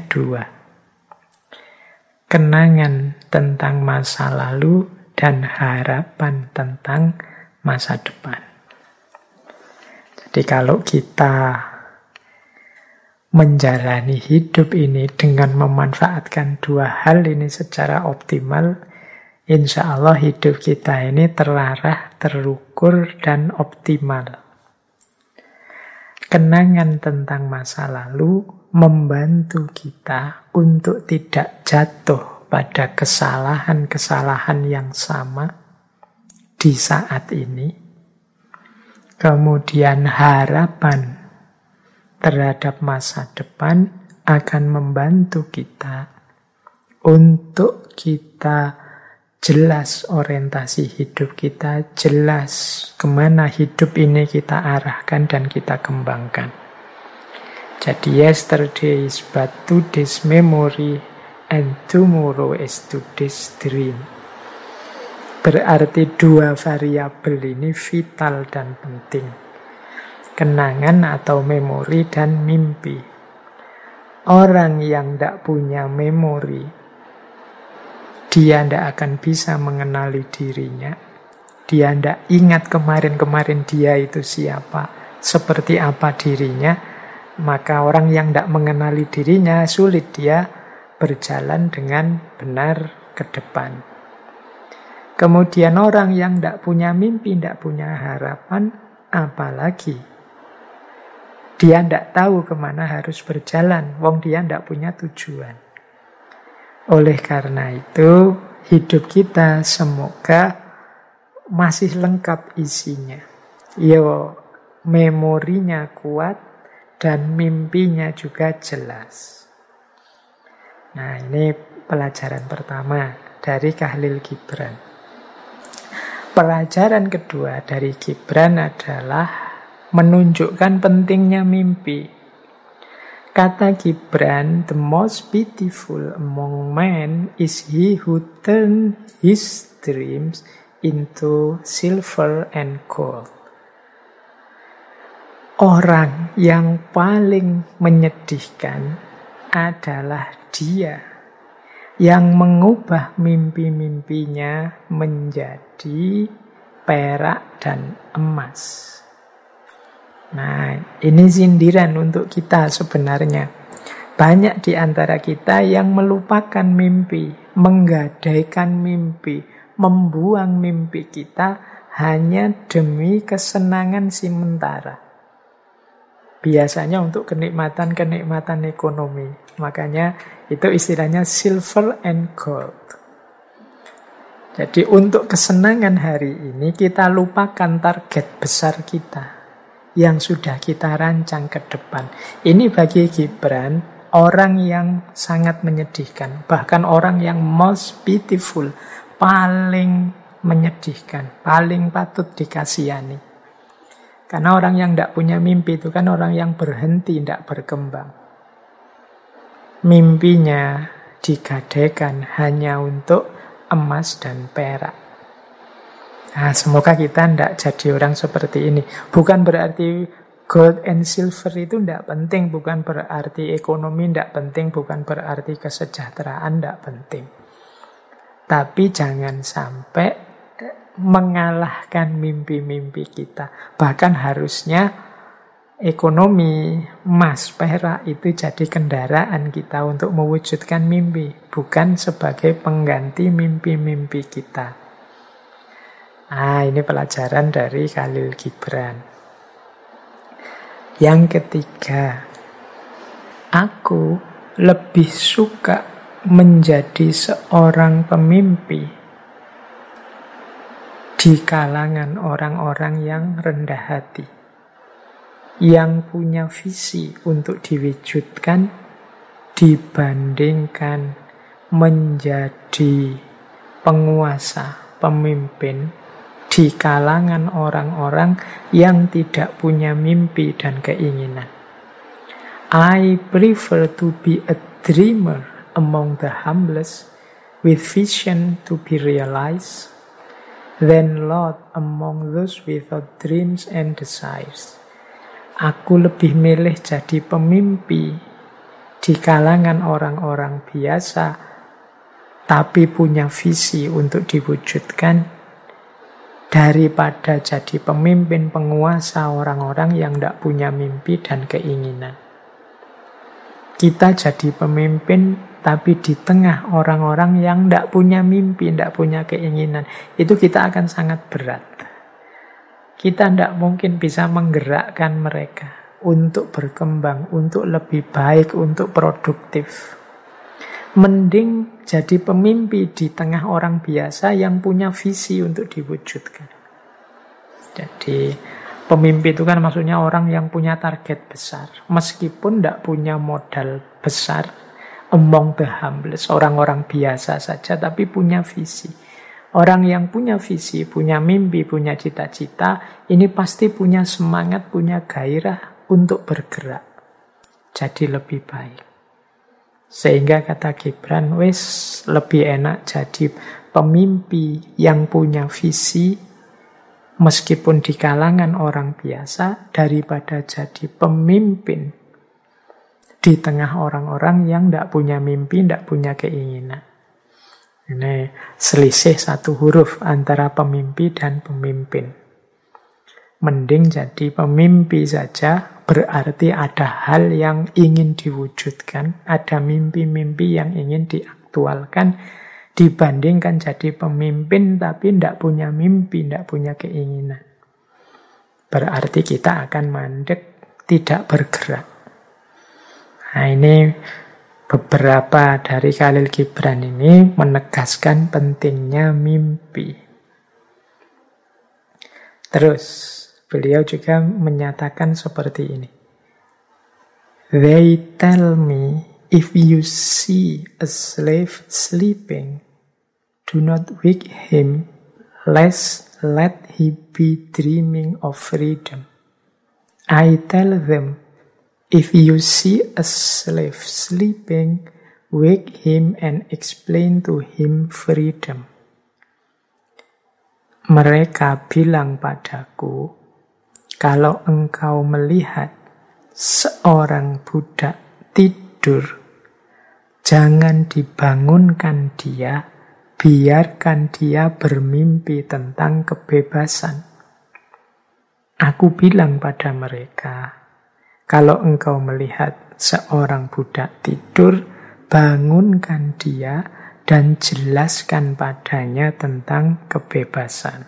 2. Kenangan tentang masa lalu dan harapan tentang masa depan. Jadi kalau kita menjalani hidup ini dengan memanfaatkan 2 hal ini secara optimal, insya Allah hidup kita ini terarah, terukur, dan optimal. Kenangan tentang masa lalu membantu kita untuk tidak jatuh pada kesalahan-kesalahan yang sama di saat ini. Kemudian harapan terhadap masa depan akan membantu kita untuk kita jelas orientasi hidup kita, jelas kemana hidup ini kita arahkan dan kita kembangkan. Jadi yesterday is but today's memory and tomorrow is today's dream. Berarti dua variabel ini vital dan penting. Kenangan atau memori dan mimpi. Orang yang tidak punya memori, dia tidak akan bisa mengenali dirinya. Dia tidak ingat kemarin-kemarin dia itu siapa, seperti apa dirinya. Maka orang yang tidak mengenali dirinya, sulit dia berjalan dengan benar ke depan. Kemudian orang yang tidak punya mimpi, tidak punya harapan, apalagi dia tidak tahu kemana harus berjalan, wong dia tidak punya tujuan. Oleh karena itu, hidup kita semoga masih lengkap isinya. Memorinya kuat dan mimpinya juga jelas. Nah, ini pelajaran pertama dari Khalil Gibran. Pelajaran kedua dari Gibran adalah menunjukkan pentingnya mimpi. Kata Gibran, the most beautiful among men is he who turns his dreams into silver and gold. Orang yang paling menyedihkan adalah dia yang mengubah mimpi-mimpinya menjadi perak dan emas. Nah, ini sindiran untuk kita sebenarnya. Banyak di antara kita yang melupakan mimpi, menggadaikan mimpi, membuang mimpi kita hanya demi kesenangan sementara. Biasanya untuk kenikmatan-kenikmatan ekonomi. Makanya itu istilahnya silver and gold. Jadi untuk kesenangan hari ini kita lupakan target besar kita yang sudah kita rancang ke depan. Ini bagi Gibran orang yang sangat menyedihkan. Bahkan orang yang most beautiful, paling menyedihkan, paling patut dikasihani. Karena orang yang tidak punya mimpi itu kan orang yang berhenti, tidak berkembang. Mimpinya digadaikan hanya untuk emas dan perak. Nah, semoga kita tidak jadi orang seperti ini. Bukan berarti gold and silver itu tidak penting, bukan berarti ekonomi tidak penting, bukan berarti kesejahteraan tidak penting. Tapi jangan sampai mengalahkan mimpi-mimpi kita. Bahkan harusnya ekonomi, emas, perak itu jadi kendaraan kita untuk mewujudkan mimpi, bukan sebagai pengganti mimpi-mimpi kita. Ini pelajaran dari Khalil Gibran. Yang ketiga, aku lebih suka menjadi seorang pemimpi di kalangan orang-orang yang rendah hati, yang punya visi untuk diwujudkan, dibandingkan menjadi penguasa, pemimpin di kalangan orang-orang yang tidak punya mimpi dan keinginan. I prefer to be a dreamer among the humblest with vision to be realized than lost among those without dreams and desires. Aku lebih milih jadi pemimpi di kalangan orang-orang biasa, tapi punya visi untuk diwujudkan, daripada jadi pemimpin penguasa orang-orang yang tidak punya mimpi dan keinginan. Kita jadi pemimpin tapi di tengah orang-orang yang tidak punya mimpi, tidak punya keinginan, itu kita akan sangat berat. Kita tidak mungkin bisa menggerakkan mereka untuk berkembang, untuk lebih baik, untuk produktif. Mending jadi pemimpi di tengah orang biasa yang punya visi untuk diwujudkan. Jadi Pemimpi itu kan maksudnya orang yang punya target besar. Meskipun tidak punya modal besar, among the humblest, orang-orang biasa saja, tapi punya visi. Orang yang punya visi, punya mimpi, punya cita-cita, ini pasti punya semangat, punya gairah untuk bergerak. Jadi lebih baik. Sehingga kata Gibran, wis lebih enak jadi pemimpi yang punya visi, meskipun di kalangan orang biasa, daripada jadi pemimpin di tengah orang-orang yang tidak punya mimpi, tidak punya keinginan. Ini selisih satu huruf antara pemimpi dan pemimpin. Mending jadi pemimpi saja, berarti ada hal yang ingin diwujudkan, ada mimpi-mimpi yang ingin diaktualkan, dibandingkan jadi pemimpin tapi tidak punya mimpi, tidak punya keinginan. Berarti kita akan mandek, tidak bergerak. Nah, ini beberapa dari Khalil Gibran ini menegaskan pentingnya mimpi. Terus, beliau juga menyatakan seperti ini. They tell me, if you see a slave sleeping, do not wake him, lest let he be dreaming of freedom. I tell them, if you see a slave sleeping, wake him and explain to him freedom. Mereka bilang padaku, kalau engkau melihat seorang budak tidur, jangan dibangunkan dia, biarkan dia bermimpi tentang kebebasan. Aku bilang pada mereka, kalau engkau melihat seorang budak tidur, bangunkan dia dan jelaskan padanya tentang kebebasan.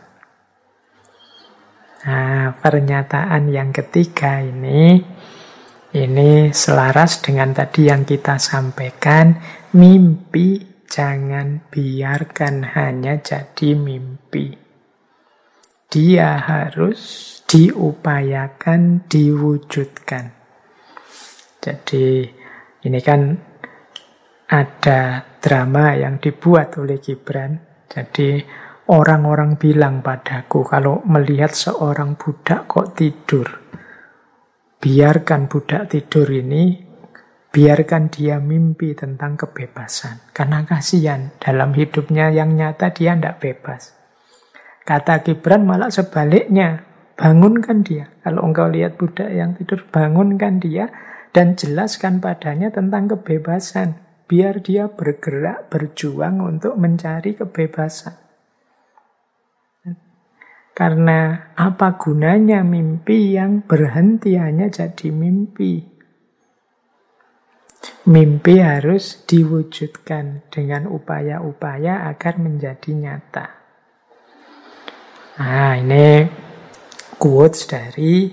Nah, pernyataan yang ketiga ini selaras dengan tadi yang kita sampaikan, mimpi jangan biarkan hanya jadi mimpi. Dia harus diupayakan, diwujudkan. Jadi ini kan ada drama yang dibuat oleh Gibran. Jadi orang-orang bilang padaku kalau melihat seorang budak kok tidur, biarkan budak tidur ini, biarkan dia mimpi tentang kebebasan. Karena kasihan, dalam hidupnya yang nyata dia tidak bebas. Kata Gibran malah sebaliknya, bangunkan dia. Kalau engkau lihat budak yang tidur, bangunkan dia dan jelaskan padanya tentang kebebasan. Biar dia bergerak, berjuang untuk mencari kebebasan. Karena apa gunanya mimpi yang berhenti hanya jadi mimpi? Mimpi harus diwujudkan dengan upaya-upaya agar menjadi nyata. Nah, ini quotes dari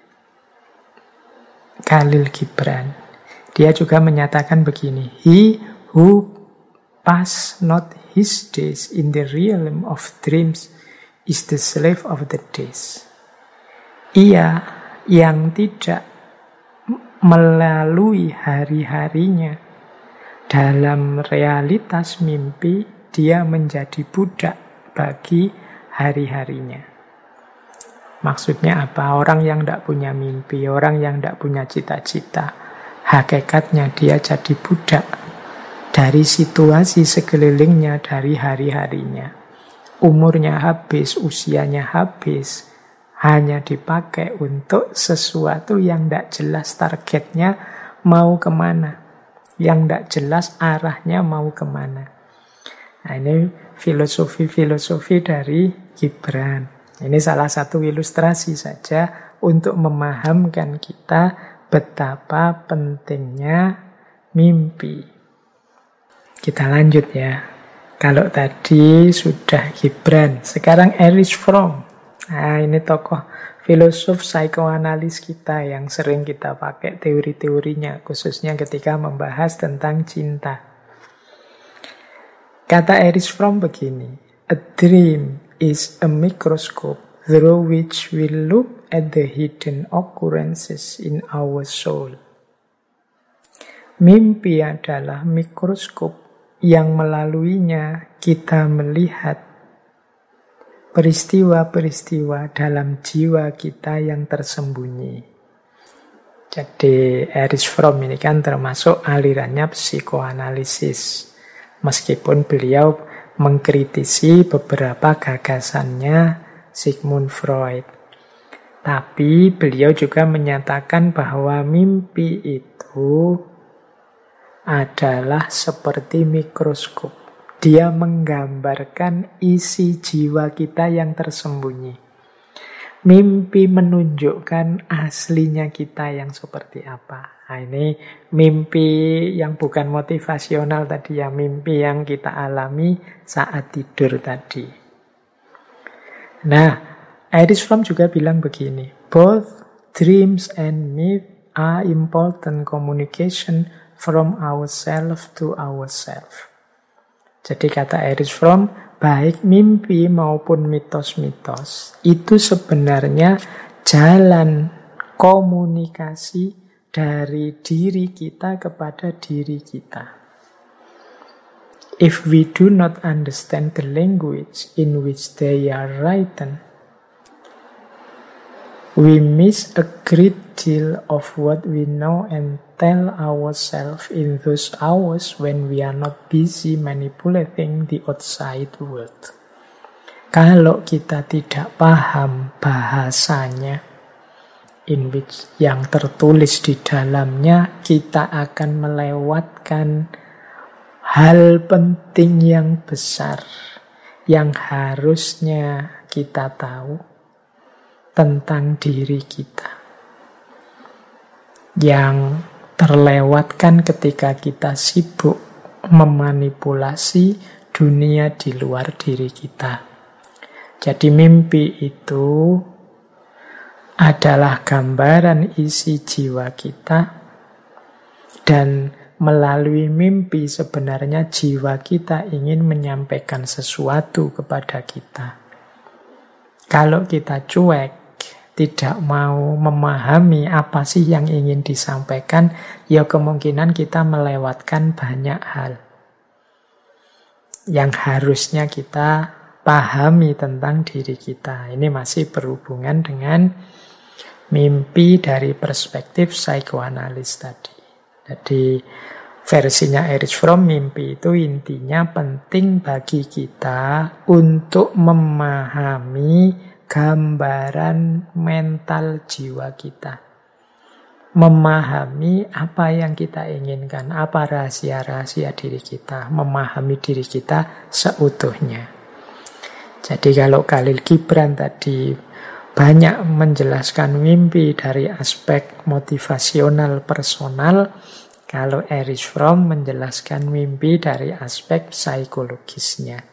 Khalil Gibran. Dia juga menyatakan begini, he who pass not his days in the realm of dreams is the slave of the days. Ia yang tidak melalui hari-harinya dalam realitas mimpi, dia menjadi budak bagi hari-harinya. Maksudnya apa? Orang yang tidak punya mimpi, orang yang tidak punya cita-cita, hakikatnya dia jadi budak dari situasi sekelilingnya, dari hari-harinya. Umurnya habis, usianya habis, hanya dipakai untuk sesuatu yang tidak jelas targetnya mau kemana, yang tidak jelas arahnya mau kemana. Nah, ini filosofi-filosofi dari Gibran. Ini salah satu ilustrasi saja untuk memahamkan kita betapa pentingnya mimpi. Kita lanjut ya. Kalau tadi sudah Gibran, sekarang Erich Fromm. Nah, ini tokoh filosof psikoanalis kita yang sering kita pakai teori-teorinya, khususnya ketika membahas tentang cinta. Kata Erich Fromm begini, a dream is a microscope through which we look at the hidden occurrences in our soul. Mimpi adalah mikroskop yang melaluinya kita melihat peristiwa-peristiwa dalam jiwa kita yang tersembunyi. Jadi Erich Fromm ini kan termasuk alirannya psikoanalisis. Meskipun beliau mengkritisi beberapa gagasannya Sigmund Freud. Tapi beliau juga menyatakan bahwa mimpi itu adalah seperti mikroskop. Dia menggambarkan isi jiwa kita yang tersembunyi. Mimpi menunjukkan aslinya kita yang seperti apa. Nah, ini mimpi yang bukan motivasional tadi ya, mimpi yang kita alami saat tidur tadi. Nah, Erich Fromm juga bilang begini, both dreams and myth are important communication from ourselves to ourselves. Jadi kata Erich Fromm, baik mimpi maupun mitos-mitos itu sebenarnya jalan komunikasi dari diri kita kepada diri kita. If we do not understand the language in which they are written, we miss a great deal of what we know and tell ourselves in those hours when we are not busy manipulating the outside world. Kalau kita tidak paham bahasanya, in which yang tertulis di dalamnya, kita akan melewatkan hal penting yang besar yang harusnya kita tahu tentang diri kita, yang terlewatkan ketika kita sibuk memanipulasi dunia di luar diri kita. Jadi mimpi itu adalah gambaran isi jiwa kita, dan melalui mimpi sebenarnya jiwa kita ingin menyampaikan sesuatu kepada kita. Kalau kita cuek, tidak mau memahami apa sih yang ingin disampaikan, ya kemungkinan kita melewatkan banyak hal yang harusnya kita pahami tentang diri kita. Ini masih berhubungan dengan mimpi dari perspektif psikoanalis tadi. Jadi versinya Erich Fromm, mimpi itu intinya penting bagi kita untuk memahami gambaran mental jiwa kita. Memahami apa yang kita inginkan, apa rahasia-rahasia diri kita, memahami diri kita seutuhnya. Jadi kalau Khalil Gibran tadi banyak menjelaskan mimpi dari aspek motivasional personal, kalau Erich Fromm menjelaskan mimpi dari aspek psikologisnya.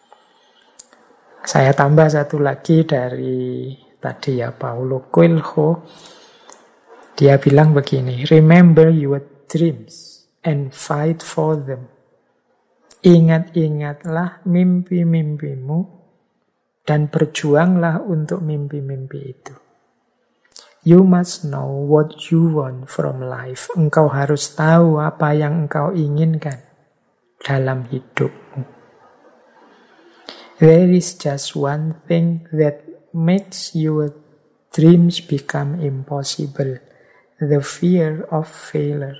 Saya tambah satu lagi dari tadi ya, Paulo Coelho. Dia bilang begini, remember your dreams and fight for them. Ingat-ingatlah mimpi-mimpimu dan berjuanglah untuk mimpi-mimpi itu. You must know what you want from life. Engkau harus tahu apa yang engkau inginkan dalam hidupmu. There is just one thing that makes your dreams become impossible. The fear of failure.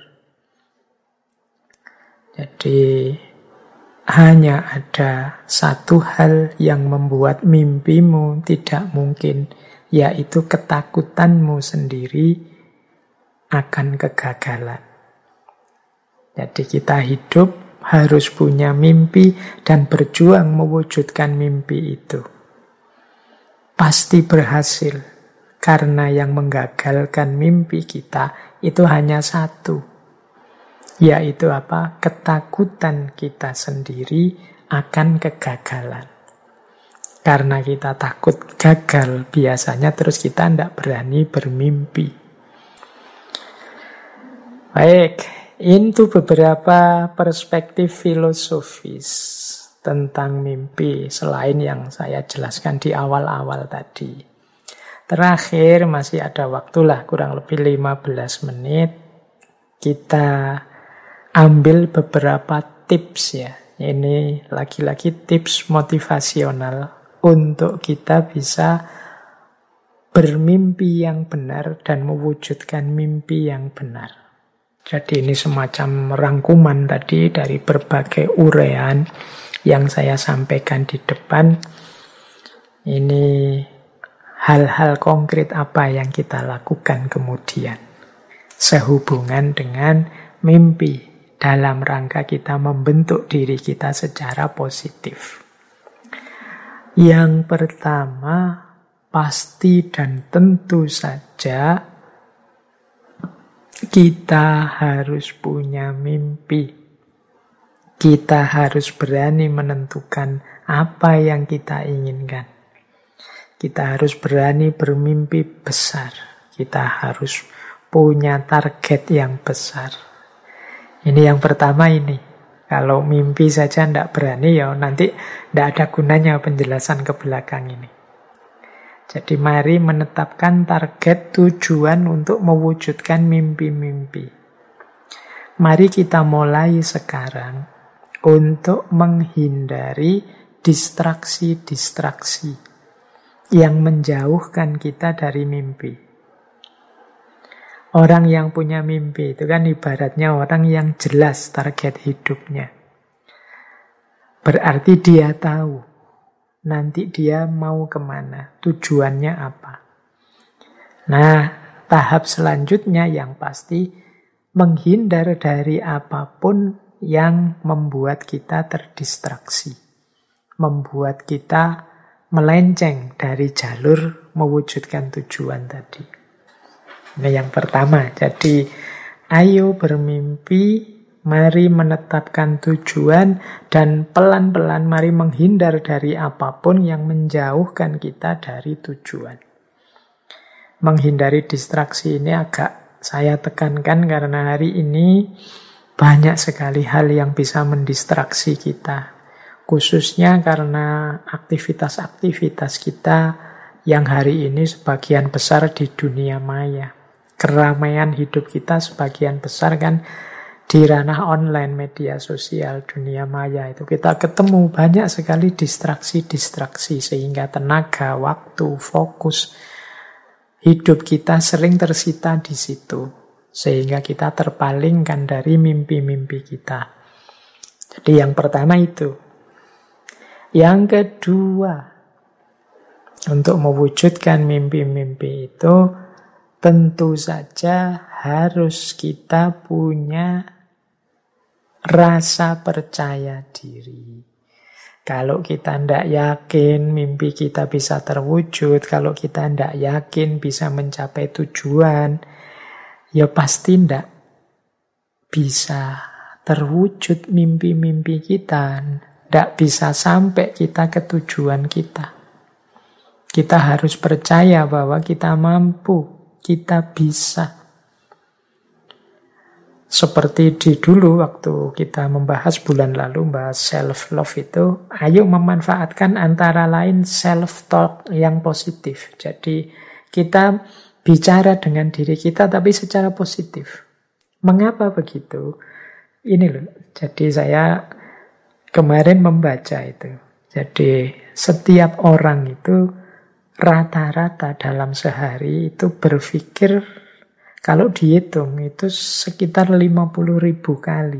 Jadi hanya ada satu hal yang membuat mimpimu tidak mungkin, yaitu ketakutanmu sendiri akan kegagalan. Jadi kita hidup harus punya mimpi dan berjuang mewujudkan mimpi itu. Pasti berhasil, karena yang menggagalkan mimpi kita itu hanya satu, yaitu apa? Ketakutan kita sendiri akan kegagalan. Karena kita takut gagal, biasanya terus kita tidak berani bermimpi. Baik, itu beberapa perspektif filosofis tentang mimpi selain yang saya jelaskan di awal-awal tadi. Terakhir, masih ada waktulah kurang lebih 15 menit. Kita ambil beberapa tips ya. Ini lagi-lagi tips motivasional untuk kita bisa bermimpi yang benar dan mewujudkan mimpi yang benar. Jadi ini semacam rangkuman tadi dari berbagai uraian yang saya sampaikan di depan. Ini hal-hal konkret apa yang kita lakukan kemudian sehubungan dengan mimpi dalam rangka kita membentuk diri kita secara positif. Yang pertama, pasti dan tentu saja kita harus punya mimpi. Kita harus berani menentukan apa yang kita inginkan. Kita harus berani bermimpi besar. Kita harus punya target yang besar. Ini yang pertama ini. Kalau mimpi saja tidak berani, ya nanti tidak ada gunanya penjelasan ke belakang ini. Jadi mari menetapkan target tujuan untuk mewujudkan mimpi-mimpi. Mari kita mulai sekarang untuk menghindari distraksi-distraksi yang menjauhkan kita dari mimpi. Orang yang punya mimpi itu kan ibaratnya orang yang jelas target hidupnya. Berarti dia tahu nanti dia mau kemana, tujuannya apa. Nah, tahap selanjutnya yang pasti menghindar dari apapun yang membuat kita terdistraksi, membuat kita melenceng dari jalur mewujudkan tujuan tadi. Ini yang pertama. Jadi, ayo bermimpi, mari menetapkan tujuan, dan pelan-pelan mari menghindar dari apapun yang menjauhkan kita dari tujuan. Menghindari distraksi ini agak saya tekankan karena hari ini banyak sekali hal yang bisa mendistraksi kita. Khususnya karena aktivitas-aktivitas kita yang hari ini sebagian besar di dunia maya. Keramaian hidup kita sebagian besar kan di ranah online, media sosial, dunia maya itu. Kita ketemu banyak sekali distraksi-distraksi sehingga tenaga, waktu, fokus hidup kita sering tersita di situ. Sehingga kita terpalingkan dari mimpi-mimpi kita. Jadi yang pertama itu. Yang kedua, untuk mewujudkan mimpi-mimpi itu tentu saja harus kita punya rasa percaya diri. Kalau kita tidak yakin mimpi kita bisa terwujud, kalau kita tidak yakin bisa mencapai tujuan, ya pasti tidak bisa terwujud mimpi-mimpi kita. Tidak bisa sampai kita ke tujuan kita. Kita harus percaya bahwa kita mampu, kita bisa. Seperti di dulu waktu kita membahas bulan lalu, membahas self-love itu, ayo memanfaatkan antara lain self-talk yang positif. Jadi kita bicara dengan diri kita tapi secara positif. Mengapa begitu? Ini loh, jadi saya kemarin membaca itu. Jadi setiap orang itu rata-rata dalam sehari itu berpikir, kalau dihitung itu sekitar 50.000 kali.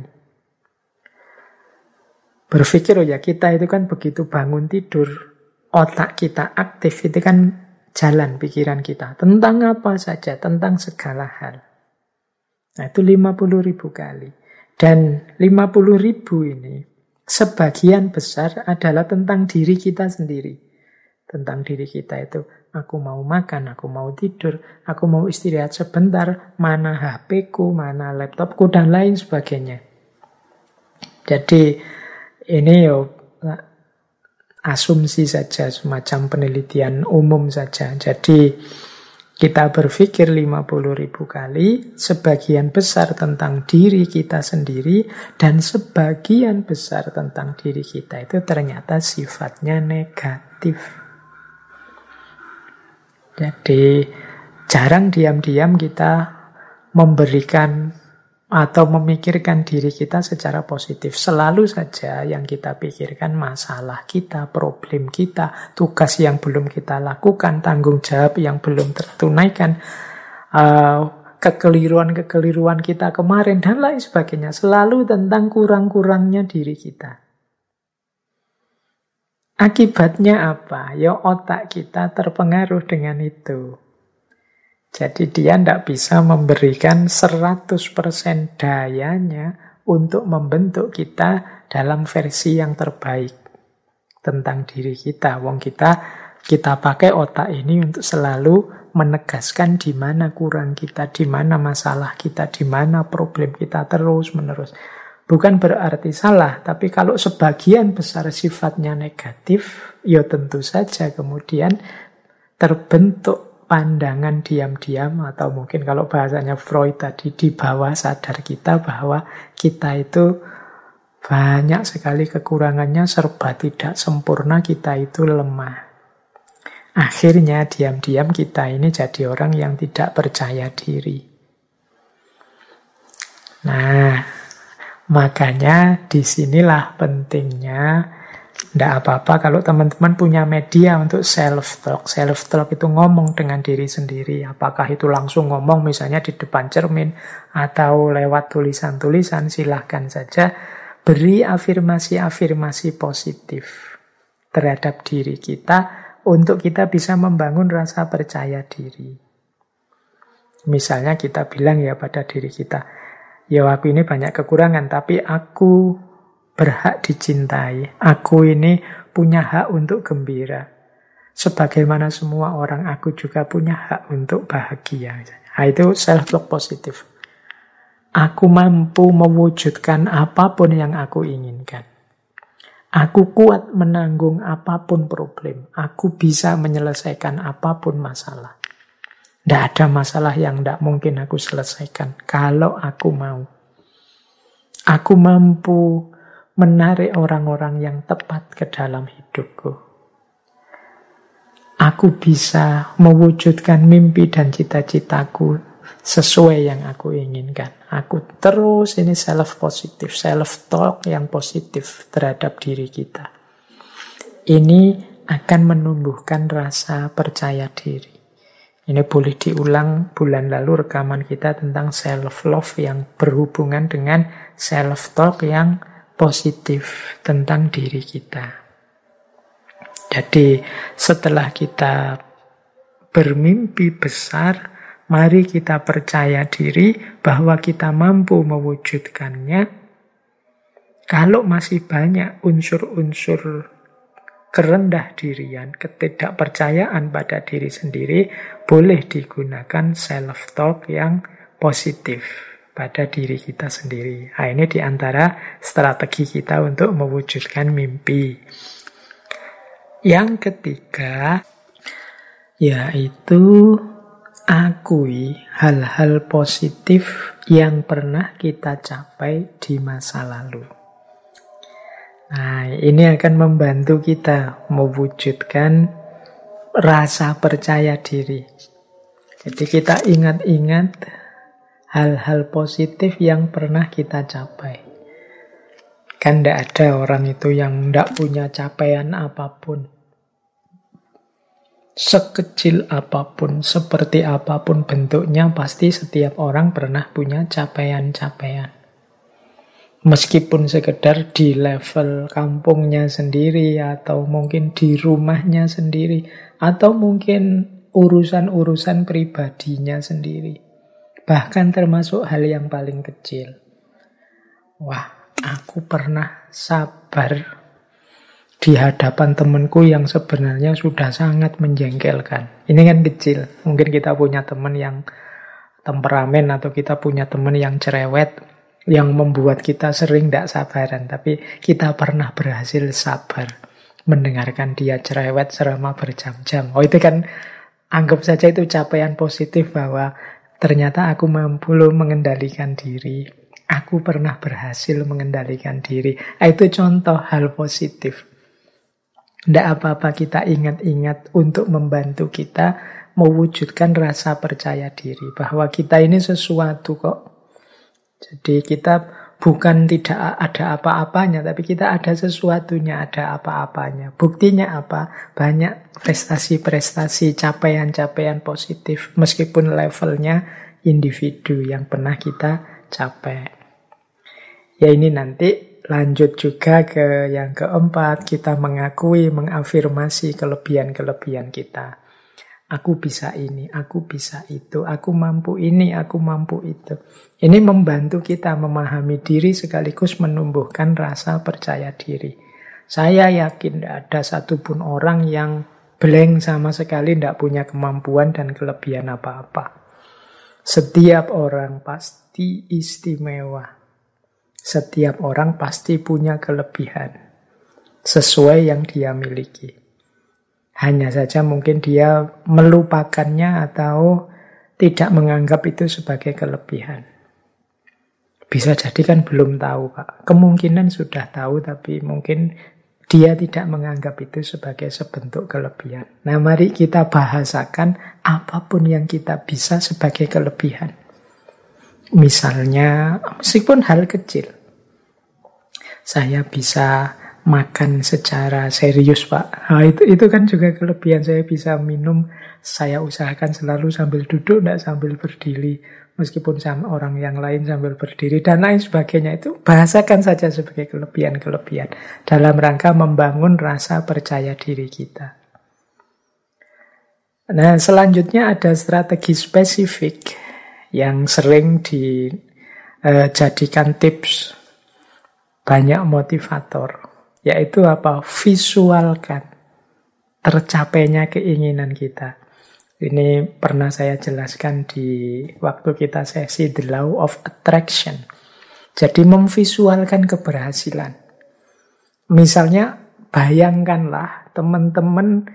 Berpikir, oh ya kita itu kan begitu bangun tidur, otak kita aktif, itu kan jalan pikiran kita. Tentang apa saja, tentang segala hal. Nah itu 50.000 kali. Dan 50.000 ini sebagian besar adalah tentang diri kita sendiri. Tentang diri kita itu, aku mau makan, aku mau tidur, aku mau istirahat sebentar, mana HP-ku, mana laptopku, dan lain sebagainya. Jadi ini asumsi saja, semacam penelitian umum saja. Jadi kita berpikir 50.000 kali, sebagian besar tentang diri kita sendiri, dan sebagian besar tentang diri kita itu ternyata sifatnya negatif. Jadi jarang diam-diam kita memberikan atau memikirkan diri kita secara positif. Selalu saja yang kita pikirkan masalah kita, problem kita, tugas yang belum kita lakukan, tanggung jawab yang belum tertunaikan, kekeliruan-kekeliruan kita kemarin, dan lain sebagainya. Selalu tentang kurang-kurangnya diri kita. Akibatnya apa? Ya otak kita terpengaruh dengan itu. Jadi dia tidak bisa memberikan 100% dayanya untuk membentuk kita dalam versi yang terbaik tentang diri kita. Wong kita pakai otak ini untuk selalu menegaskan di mana kurang kita, di mana masalah kita, di mana problem kita terus-menerus. Bukan berarti salah, tapi kalau sebagian besar sifatnya negatif, ya tentu saja kemudian terbentuk pandangan diam-diam, atau mungkin kalau bahasanya Freud tadi, di bawah sadar kita, bahwa kita itu banyak sekali kekurangannya, serba tidak sempurna, kita itu lemah. Akhirnya diam-diam kita ini jadi orang yang tidak percaya diri. Nah, makanya disinilah pentingnya. Tidak apa-apa kalau teman-teman punya media untuk self-talk. Self-talk itu ngomong dengan diri sendiri. Apakah itu langsung ngomong misalnya di depan cermin atau lewat tulisan-tulisan, silahkan saja. Beri afirmasi-afirmasi positif terhadap diri kita untuk kita bisa membangun rasa percaya diri. Misalnya kita bilang ya pada diri kita, ya aku ini banyak kekurangan, tapi aku berhak dicintai. Aku ini punya hak untuk gembira. Sebagaimana semua orang, aku juga punya hak untuk bahagia. Nah, itu self-talk positif. Aku mampu mewujudkan apapun yang aku inginkan. Aku kuat menanggung apapun problem. Aku bisa menyelesaikan apapun masalah. Tidak ada masalah yang tidak mungkin aku selesaikan kalau aku mau. Aku mampu menarik orang-orang yang tepat ke dalam hidupku. Aku bisa mewujudkan mimpi dan cita-citaku sesuai yang aku inginkan. Aku terus ini self-positif, self-talk yang positif terhadap diri kita. Ini akan menumbuhkan rasa percaya diri. Ini boleh diulang, bulan lalu rekaman kita tentang self-love yang berhubungan dengan self-talk yang positif tentang diri kita. Jadi setelah kita bermimpi besar, mari kita percaya diri bahwa kita mampu mewujudkannya. Kalau masih banyak unsur-unsur kerendah dirian, ketidakpercayaan pada diri sendiri, boleh digunakan self-talk yang positif pada diri kita sendiri. Nah, ini diantara strategi kita untuk mewujudkan mimpi. Yang ketiga, yaitu akui hal-hal positif yang pernah kita capai di masa lalu. Nah, ini akan membantu kita mewujudkan rasa percaya diri. Jadi kita ingat-ingat hal-hal positif yang pernah kita capai. Kan tidak ada orang itu yang tidak punya capaian apapun. Sekecil apapun, seperti apapun bentuknya, pasti setiap orang pernah punya capaian-capaian. Meskipun sekedar di level kampungnya sendiri, atau mungkin di rumahnya sendiri, atau mungkin urusan-urusan pribadinya sendiri. Bahkan termasuk hal yang paling kecil. Wah, aku pernah sabar di hadapan temanku yang sebenarnya sudah sangat menjengkelkan. Ini kan kecil. Mungkin kita punya teman yang temperamen, atau kita punya teman yang cerewet, yang membuat kita sering tidak sabaran. Tapi kita pernah berhasil sabar mendengarkan dia cerewet selama berjam-jam. Oh, itu kan anggap saja itu capaian positif, bahwa ternyata aku mampu mengendalikan diri. Aku pernah berhasil mengendalikan diri. Itu contoh hal positif. Tidak apa-apa kita ingat-ingat untuk membantu kita mewujudkan rasa percaya diri bahwa kita ini sesuatu kok. Jadi kita bukan tidak ada apa-apanya, tapi kita ada sesuatunya, ada apa-apanya. Buktinya apa? Banyak prestasi-prestasi, capaian-capaian positif, meskipun levelnya individu yang pernah kita capai. Ya ini nanti lanjut juga ke yang keempat, kita mengakui, mengafirmasi kelebihan-kelebihan kita. Aku bisa ini, aku bisa itu, aku mampu ini, aku mampu itu. Ini membantu kita memahami diri sekaligus menumbuhkan rasa percaya diri. Saya yakin tidak ada satupun orang yang blank sama sekali, tidak punya kemampuan dan kelebihan apa-apa. Setiap orang pasti istimewa. Setiap orang pasti punya kelebihan sesuai yang dia miliki. Hanya saja mungkin dia melupakannya atau tidak menganggap itu sebagai kelebihan. Bisa jadi kan belum tahu, Pak. Kemungkinan sudah tahu, tapi mungkin dia tidak menganggap itu sebagai sebentuk kelebihan. Nah, mari kita bahasakan apapun yang kita bisa sebagai kelebihan. Misalnya, meskipun hal kecil. Saya bisa makan secara serius, Pak. Nah, itu kan juga kelebihan. Saya bisa minum, saya usahakan selalu sambil duduk, tidak sambil berdiri. Meskipun sama orang yang lain sambil berdiri, dan lain sebagainya. Itu bahasakan saja sebagai kelebihan-kelebihan. Dalam rangka membangun rasa percaya diri kita. Nah, selanjutnya ada strategi spesifik yang sering dijadikan tips banyak motivator. Yaitu apa? Visualkan tercapainya keinginan kita. Ini pernah saya jelaskan di waktu kita sesi The Law of Attraction. Jadi memvisualkan keberhasilan. Misalnya, bayangkanlah teman-teman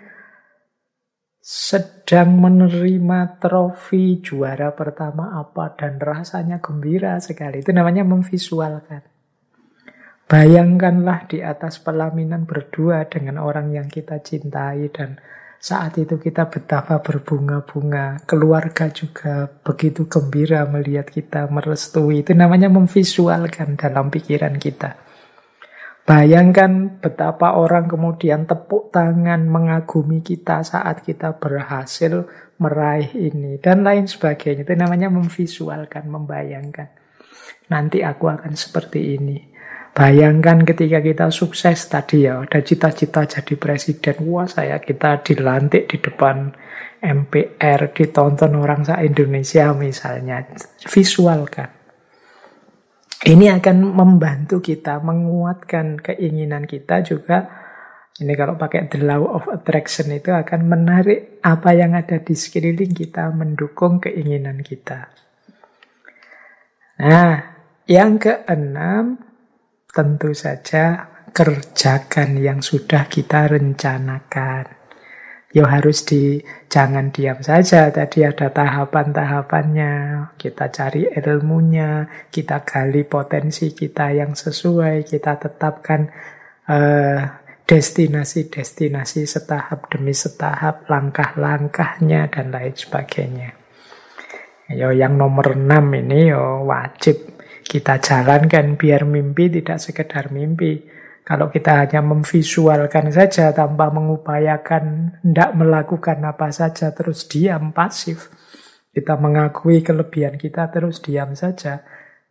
sedang menerima trofi juara pertama apa dan rasanya gembira sekali. Itu namanya memvisualkan. Bayangkanlah di atas pelaminan berdua dengan orang yang kita cintai dan saat itu kita betapa berbunga-bunga. Keluarga juga begitu gembira melihat kita merestui. Itu namanya memvisualkan dalam pikiran kita. Bayangkan betapa orang kemudian tepuk tangan mengagumi kita saat kita berhasil meraih ini dan lain sebagainya. Itu namanya memvisualkan, membayangkan. Nanti aku akan seperti ini. Bayangkan ketika kita sukses tadi ya, ada cita-cita jadi presiden. Wah, kita dilantik di depan MPR, ditonton orang se-Indonesia misalnya. Visualkan. Ini akan membantu kita menguatkan keinginan kita juga. Ini kalau pakai the law of attraction itu akan menarik apa yang ada di sekeliling kita, mendukung keinginan kita. Nah, yang keenam, tentu saja kerjakan yang sudah kita rencanakan. Jangan diam saja. Tadi ada tahapan-tahapannya. Kita cari ilmunya, kita gali potensi kita yang sesuai, kita tetapkan destinasi-destinasi setahap demi setahap, langkah-langkahnya dan lain sebagainya. Yang nomor 6 ini wajib kita jalankan biar mimpi tidak sekedar mimpi. Kalau kita hanya memvisualkan saja tanpa mengupayakan, tidak melakukan apa saja, terus diam, pasif. Kita mengakui kelebihan kita, terus diam saja.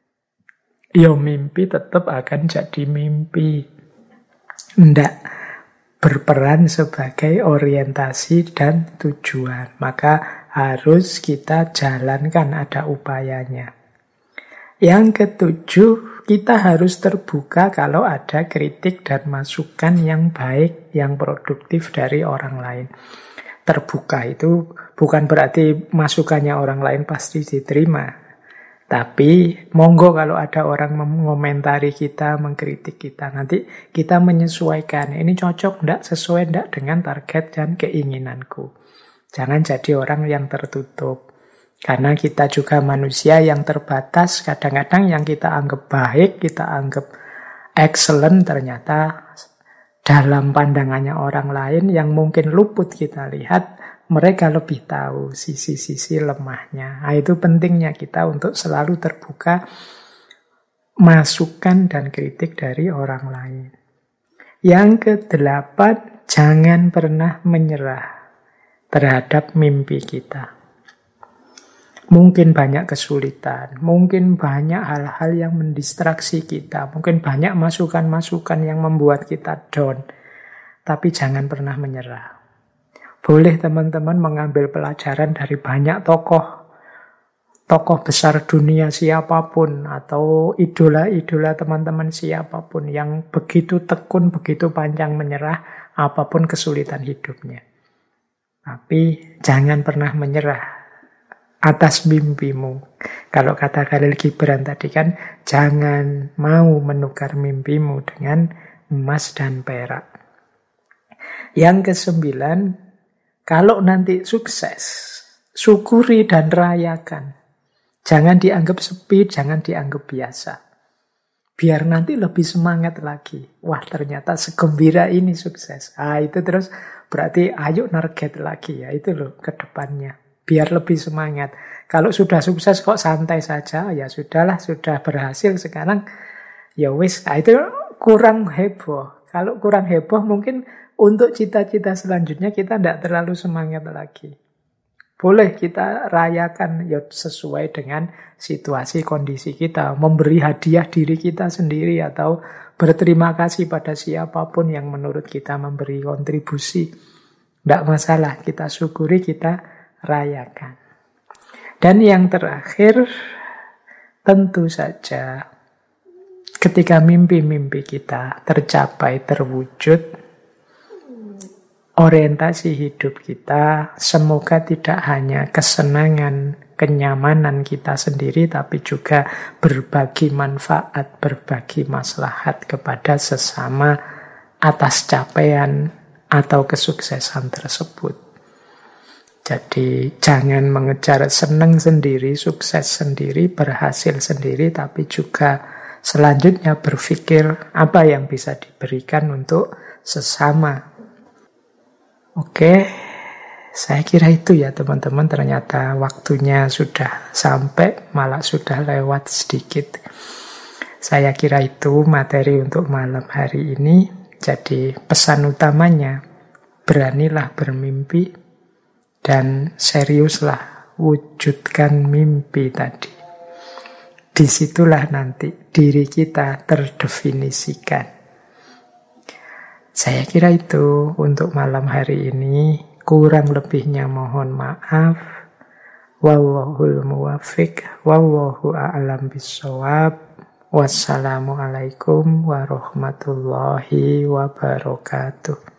Mimpi tetap akan jadi mimpi. Tidak berperan sebagai orientasi dan tujuan. Maka harus kita jalankan, ada upayanya. Yang ketujuh, kita harus terbuka kalau ada kritik dan masukan yang baik, yang produktif dari orang lain. Terbuka itu bukan berarti masukannya orang lain pasti diterima. Tapi monggo kalau ada orang mengomentari kita, mengkritik kita, nanti kita menyesuaikan. Ini cocok enggak, sesuai enggak dengan target dan keinginanku. Jangan jadi orang yang tertutup. Karena kita juga manusia yang terbatas, kadang-kadang yang kita anggap baik, kita anggap excellent, ternyata dalam pandangannya orang lain yang mungkin luput kita lihat, mereka lebih tahu sisi-sisi lemahnya. Nah, itu pentingnya kita untuk selalu terbuka masukan dan kritik dari orang lain. Yang kedelapan, jangan pernah menyerah terhadap mimpi kita. Mungkin banyak kesulitan, mungkin banyak hal-hal yang mendistraksi kita, mungkin banyak masukan-masukan yang membuat kita down. Tapi jangan pernah menyerah. Boleh teman-teman mengambil pelajaran dari banyak tokoh besar dunia siapapun, atau idola-idola teman-teman siapapun yang begitu tekun, begitu pantang menyerah apapun kesulitan hidupnya. Tapi jangan pernah menyerah atas mimpimu. Kalau kata Khalil Gibran tadi kan, jangan mau menukar mimpimu dengan emas dan perak. Yang kesembilan, kalau nanti sukses, syukuri dan rayakan. Jangan dianggap sepi, jangan dianggap biasa. Biar nanti lebih semangat lagi. Wah, ternyata segembira ini sukses. Itu terus berarti ayo target lagi ya. Itu loh ke depannya. Biar lebih semangat. Kalau sudah sukses kok santai saja, ya sudahlah, sudah berhasil sekarang. Ya wis, itu kurang heboh. Kalau kurang heboh mungkin untuk cita-cita selanjutnya kita tidak terlalu semangat lagi. Boleh kita rayakan ya sesuai dengan situasi kondisi kita. Memberi hadiah diri kita sendiri atau berterima kasih pada siapapun yang menurut kita memberi kontribusi. Tidak masalah, kita syukuri, kita rayakan. Dan yang terakhir, tentu saja ketika mimpi-mimpi kita tercapai, terwujud, orientasi hidup kita semoga tidak hanya kesenangan, kenyamanan kita sendiri, tapi juga berbagi manfaat, berbagi maslahat kepada sesama atas capaian atau kesuksesan tersebut. Jadi jangan mengejar senang sendiri, sukses sendiri, berhasil sendiri, tapi juga selanjutnya berpikir apa yang bisa diberikan untuk sesama. Oke, saya kira itu ya teman-teman. Ternyata waktunya sudah sampai, malah sudah lewat sedikit. Saya kira itu materi untuk malam hari ini. Jadi pesan utamanya, beranilah bermimpi dan seriuslah wujudkan mimpi tadi. Disitulah nanti diri kita terdefinisikan. Saya kira itu untuk malam hari ini. Kurang lebihnya mohon maaf. Wallahul muwaffiq. Wallahu a'lam bishawab. Wassalamualaikum warahmatullahi wabarakatuh.